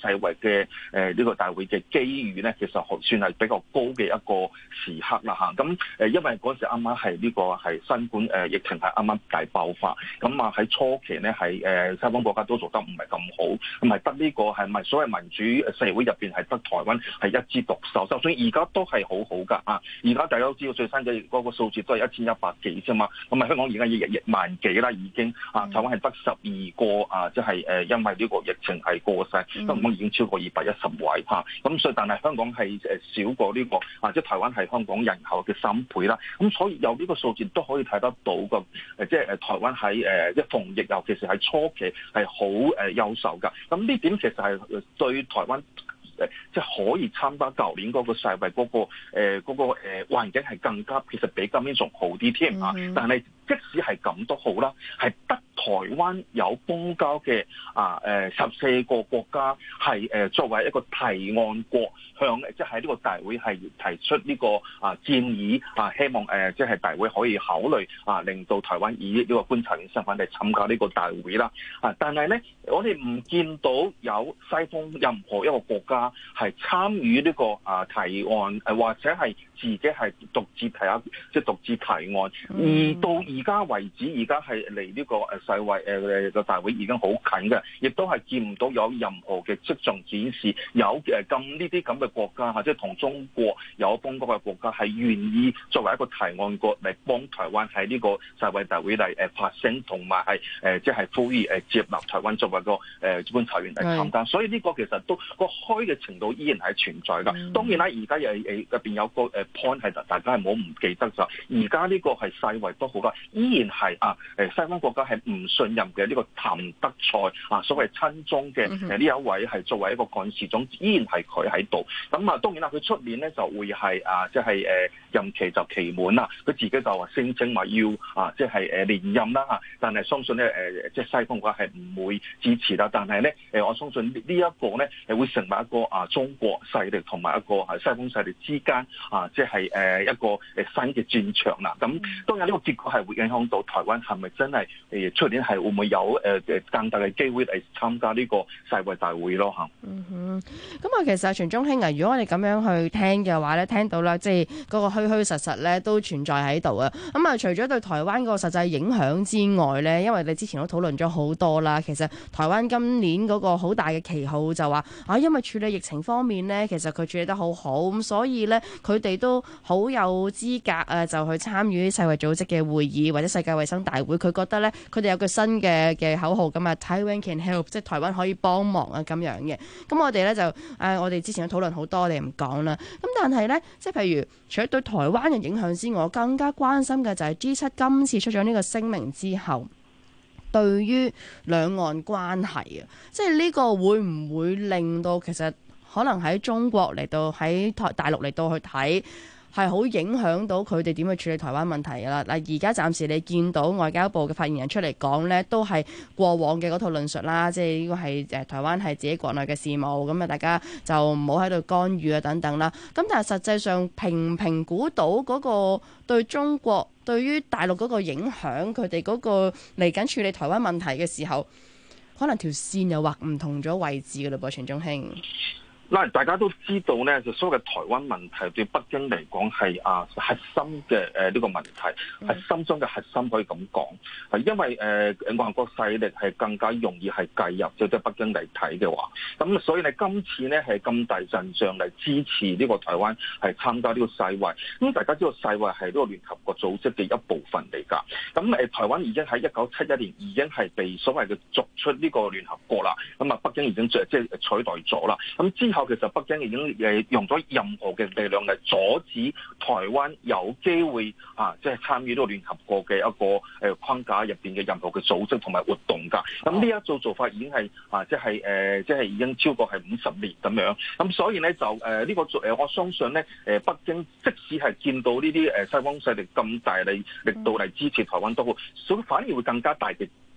衛嘅呢個大會嘅機遇咧，其實算係比較高嘅一個時刻啦嚇。咁因為嗰時啱啱係呢個係新冠疫情係啱啱大爆發，咁啊喺初期咧係西方國家都做得唔係咁好，咁係得呢個係咪所謂民主社會入邊係得台灣係一枝獨秀，就算而家都係好好㗎啊！而家大家都知道最新嘅嗰個數字都係1100幾啫嘛，咁啊香港而家亦萬幾啦已經啊，台灣係得12個啊，即係因為呢個疫情係過世，香港已經超過210位嚇，咁所以但係香港係少過呢個啊，即係台灣係香港人口嘅3倍啦，咁所以由呢個數字都可以睇得到個即係台灣喺即係防疫，尤其是係初期係好優秀㗎，咁呢點其實係對台灣即係可以參加舊年嗰個世衛嗰個環境係更加，其實比今年仲好啲添啊！但係即使係咁都好啦，係得台灣有邦交嘅14個國家係作為一個提案國向即係喺呢個大會係提出呢個建議希望即係大會可以考慮令到台灣以呢個觀察員身份嚟參加呢個大會啦但係咧我哋唔見到有西方任何一個國家係參與呢個提案或者係自己係獨自提案，而到而家為止，而家係離呢個世衛嘅大會已經好近嘅，亦都係見唔到有任何嘅跡象顯示有咁呢啲咁嘅國家即係同中國有邦交嘅國家係願意作為一個提案國嚟幫台灣喺呢個世衛大會嚟發聲，同埋係即係呼籲接納台灣作為個觀察員嚟參加。所以呢個其實都個開嘅程度依然係存在㗎。當然啦，而家入邊有個point 係大家係冇唔記得咗，而家呢個係世衛都好啦，依然係西方國家係唔信任嘅呢個譚德塞所謂親中嘅呢一位係作為一個幹事長，依然係佢喺度。咁當然啦，佢出年咧就會係即係任期就期滿啦，佢自己就話聲稱話要即係連任啦但係相信咧即係西方國家係唔會支持啦。但係咧我相信呢一個咧會成為一個中國勢力同埋一個西方勢力之間即係一個新嘅戰場啦。咁當然呢個結果係會影響到台灣係咪真係出年係會唔會有更大嘅機會嚟參加呢個世衛大會咯嚇。 咁其實全中興如果我哋咁樣去聽嘅話咧，聽到啦，即係嗰個虛虛實實咧都存在喺度啊。除咗對台灣個實際影響之外咧，因為你之前都討論咗好多啦，其實台灣今年嗰個好大嘅旗號就話因為處理疫情方面咧，其實佢處理得好好，咁所以咧佢哋都好有資格就去參與世衛組織嘅會議或者世界衛生大會。佢覺得咧，佢哋有個新嘅口號咁Taiwan can help， 即係台灣可以幫忙咁樣嘅。咁我哋咧就我哋之前都討論好多，我哋唔講啦。咁但係咧，即係譬如除咗對台灣嘅影響之外，我更加關心嘅就係 G7 今次出咗呢個聲明之後，對於兩岸關係即係呢個會唔會令到其實可能喺中國嚟到喺大陸嚟到去睇，係好影響到佢哋點去處理台灣問題㗎啦。嗱，而家暫時你見到外交部嘅發言人出嚟講呢，都係過往嘅嗰套論述啦，即係呢個係台灣係自己國內嘅事務，咁大家就唔好喺度干預等等啦。咁但係實際上評估到嗰個對中國對於大陸嗰個影響，佢哋嗰個嚟緊處理台灣問題嘅時候，可能條線又畫唔同咗位置㗎嘞噃，全中興。 嗱，大家都知道咧，就所謂嘅台灣問題對北京嚟講係核心嘅呢個問題，核心中嘅核心可以咁講，係因為外國勢力係更加容易係介入，即係北京嚟睇嘅話，咁所以你今次咧係咁大陣仗嚟支持呢個台灣係參加呢個世衛。咁大家知道世衛係呢個聯合國組織嘅一部分嚟㗎。咁台灣已經喺1971年已經係被所謂嘅逐出呢個聯合國啦。咁北京已經即係取代咗啦。咁之後其實北京已經用咗任何嘅力量嚟阻止台灣有機會即係參與呢個聯合國嘅一個框架入邊嘅任何嘅組織同埋活動㗎。咁呢一種做法已經係即係已經超過係50年咁樣。咁所以咧就呢個我相信咧北京即使係見到呢啲西方勢力咁大力度嚟支持台灣都好，所以反而會更加大嘅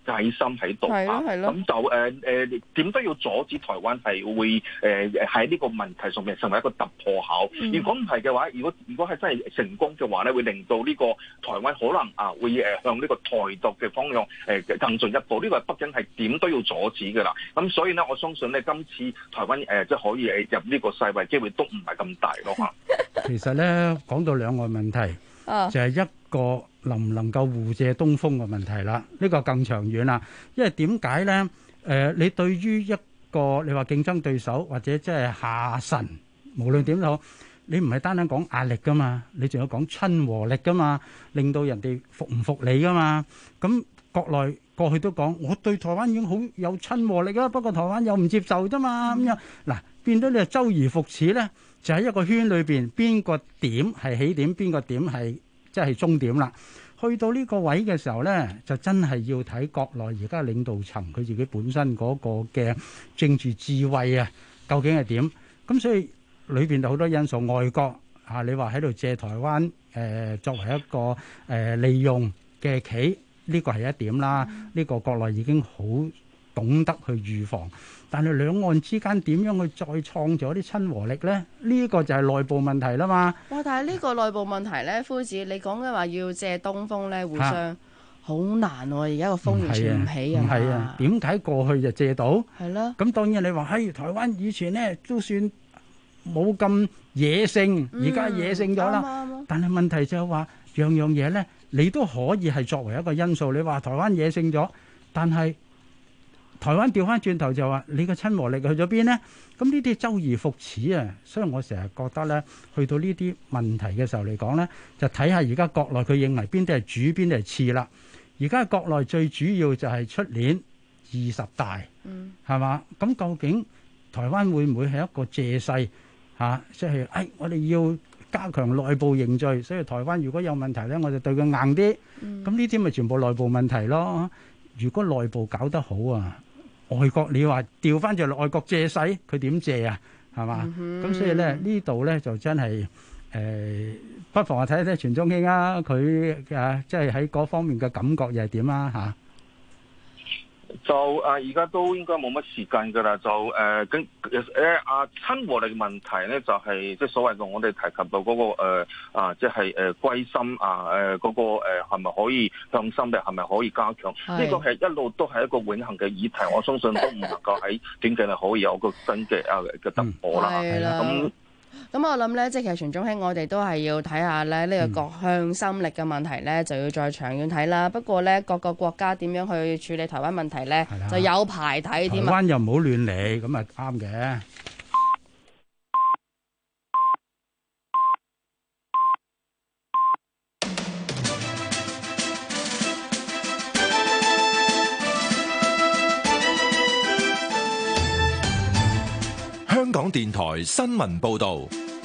戒心喺度係咯係咯咁就點都要阻止台灣係會喺呢個問題上面成為一個突破口。如果唔係嘅話，如果係真係成功嘅話咧，會令到呢個台灣可能會向呢個台獨嘅方向更進一步。呢個北京係點都要阻止㗎啦。咁所以呢，我相信呢，今次台灣即係可以入呢個世衛機會都唔係咁大咯嚇。 其實咧講到兩個問題，就係一個能唔能夠互借東風嘅問題啦。呢個更長遠啦，因為點解咧？你對於一個你話競爭對手或者即係下神，無論點都好，你唔係單單講壓力噶嘛，你仲要講親和力噶嘛，令到人哋服唔服你噶嘛。咁國內過去都講，我對台灣已經好有親和力啦，不過台灣又唔接受啫嘛。咁樣嗱，變咗你係周而復始咧，就喺一個圈裏邊，邊個點係起點，邊個點係即係終點啦。去到呢個位嘅時候咧，就真係要睇國內而家領導層佢自己本身嗰個嘅政治智慧啊，究竟係點？咁所以裏邊有好多因素，外國你話喺度借台灣作為一個利用嘅棋，呢個係一點啦。呢個國內已經好懂得去預防。但係兩岸之間點樣去再創造啲親和力呢？呢個就係內部問題啦嘛。 哇！但係呢個內部問題呢，夫子你講嘅話要借東風呢，互相好難喎。而家個風完全唔起啊。 唔係啊？點解過去就借到？ 係咯。 咁當然你話喺台灣以前呢都算冇咁野性，而家野性咗啦。但係問題就係話樣樣嘢呢，你都可以係作為一個因素。你話台灣野性咗，但係台灣調翻轉頭就話你個親和力去咗邊呢？咁呢啲周而復始啊！所以我成日覺得呢，去到呢啲問題嘅時候嚟講呢，就睇下而家國內佢認為邊啲係主，邊啲係次啦。而家國內最主要就係出年20大，係嘛？咁究竟台灣會唔會係一個借勢嚇？即係我哋要加強內部凝聚，所以台灣如果有問題呢，我就對佢硬啲。咁呢啲咪全部內部問題咯。如果內部搞得好啊，外國你話調翻就外國借勢，佢點借啊？係嘛？咁所以咧呢度咧就真係不妨睇一睇全中興啊，佢即係喺嗰方面嘅感覺又係點啊？嚇！ 就而家都應該冇乜時間㗎啦，就親和力嘅問題咧，就係即係所謂嘅我哋提及到嗰個即係歸心嗰個係咪可以向心定係咪可以加強？呢個係一路都係一個永恆嘅議題，我相信都唔能夠喺短期內可以有個新嘅突破啦。 咁我諗咧，即係其實全中興，我哋都係要睇下咧呢個各向心力嘅問題咧，就要再長遠睇啦。不過咧，各個國家點樣去處理台灣問題咧，就有排睇添。 台灣又唔好亂嚟，咁啊啱嘅。 香港電台新聞報導，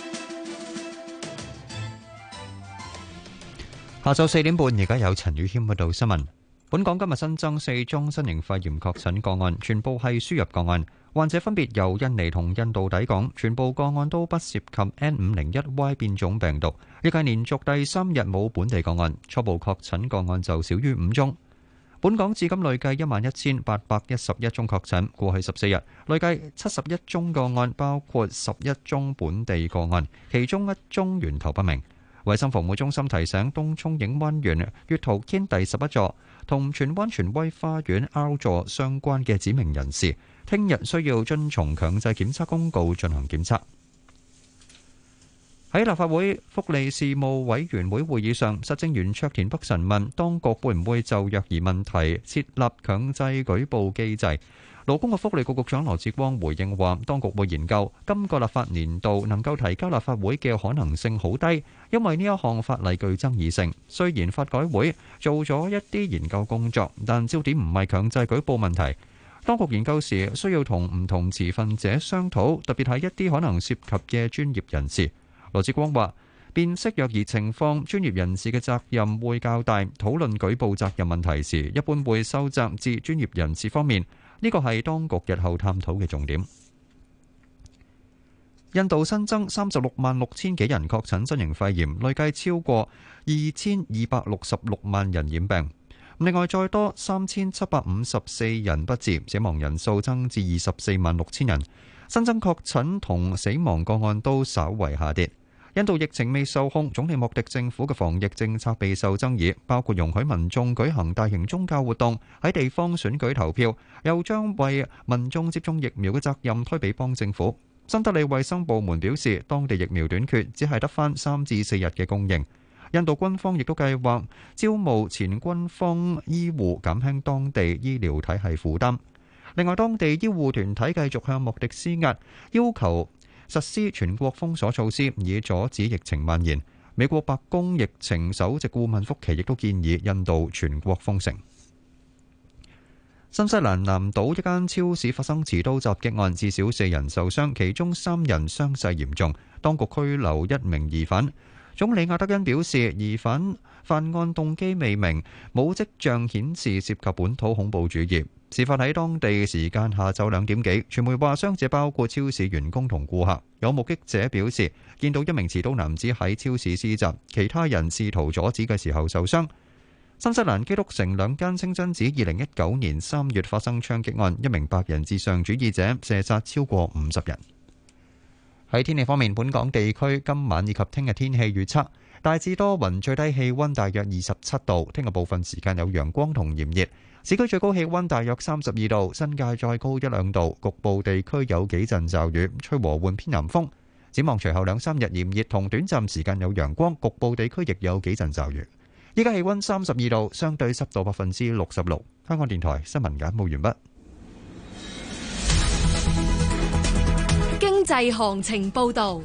下晝4點半，而家有陳宇謙報道新聞。本港今日新增4宗新型肺炎確診個案，全部係輸入個案，患者分別由印尼同印度抵港，全部個案都不涉及 N501Y 變種病毒。預計連續第3日冇本地個案，初步確診個案就少於5宗。本港至今累計11,811宗確診，過去14日累計71宗個案，包括11宗本地個案，其中1宗源頭不明。衛生防護中心提醒東涌影灣園月桃軒第11座同荃灣荃威花園 R 座相關嘅指明人士，聽日需要遵從強制檢測公告進行檢測。喺立法會福利事務委員會會議上，實政圓桌田北辰問當局會唔會就虐兒問題設立強制舉報機制。勞工及福利局局長羅致光回應話，當局會研究今個立法年度能夠提交立法會嘅可能性好低，因為呢一項法例具爭議性。雖然法改會做咗一啲研究工作，但焦點唔係強制舉報問題。當局研究時需要同唔同持份者商討，特別係一啲可能涉及嘅專業人士。羅致光話：辨識虐兒情況，專業人士嘅責任會較大。討論舉報責任問題時，一般會收窄至專業人士方面。呢個係當局日後探討嘅重點。印度新增366000幾人確診新型肺炎，累計超過2266萬人染病。 另外，再多3754人不治，死亡人數增至24萬6千人。新增確診同死亡個案都稍為下跌。印度疫情未受控，總理莫迪政府嘅防疫政策備受爭議，包括容許民眾舉行大型宗教活動、喺地方選舉投票，又將為民眾接種疫苗嘅責任推俾邦政府。新德里衛生部門表示，當地疫苗短缺，只係得返3至4日嘅供應。印度軍方亦都計劃招募前軍方醫護，減輕當地醫療體系負擔。另外，當地醫護團體繼續向莫迪施壓，要求實施全國封鎖措施，以阻止疫情蔓延。美國白宮疫情首席顧問福奇亦都建議印度全國封城。新西蘭南島一間超市發生持刀襲擊案，至少4人受傷，其中3人傷勢嚴重。當局拘留1名疑犯。總理亞德恩表示，疑犯犯案動機未明，冇跡象顯示涉及本土恐怖主義。事發喺當地時間下晝2點幾，傳媒話傷者包括超市員工同顧客。有目擊者表示，見到一名持刀男子喺超市施襲，其他人試圖阻止嘅時候受傷。新西蘭基督城2間清真寺2019年3月發生槍擊案，一名白人至上主義者射殺超過50人。喺天氣方面，本港地區今晚以及聽日天氣預測大致多雲，最低氣溫大約27度。聽日部分時間有陽光同炎熱，市區最高氣溫大約32度，新界再高1-2度，局部地區有幾陣驟雨，吹和緩偏南風。展望隨後2-3日炎熱同短暫時間有陽光，局部地區亦有幾陣驟雨。依家氣溫32度，相對濕度66%。香港電台新聞簡報完畢。 經濟行情報導，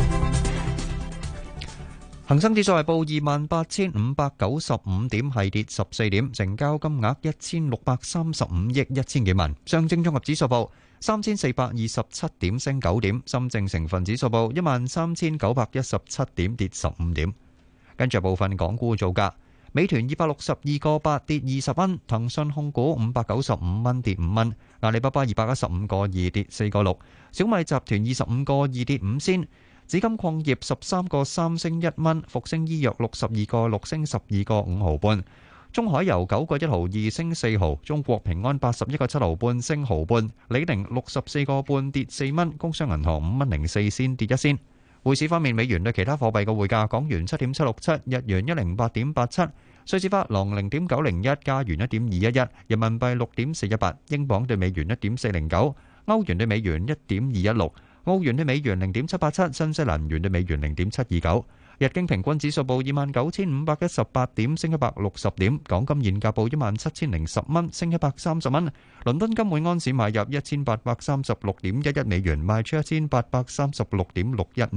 恒生指數係報28,595點，係跌14點，成交金額1635億1000幾萬。上證綜合指數報3427點，升9點。深證成分指數報13917點，跌15點。跟住部分港股造價，美團262個8跌20蚊，騰訊控股595蚊跌5蚊，阿里巴巴215個2跌4個6，小米集團25個2跌5仙，紫金礦業13個3升1蚊，復星醫藥62個6升12個5毫半，中海油9個1毫2升4毫，中國平安81個7毫半升毫半，李寧64個半跌4蚊，工商銀行5蚊04仙跌1仙。匯市方面，美元對其他貨幣嘅匯價：港元7.767，日元108.87，瑞士法郎0.901，加元1.211，人民幣6.418，英鎊對美元1.409，歐元對美元1.216，澳元對美元0.787，新西蘭元對美元0.729。日經平均指數報29,518點，升160點。港金現價報17,010蚊，升130蚊。倫敦金每盎司買入1836.11美元，賣出1836.61。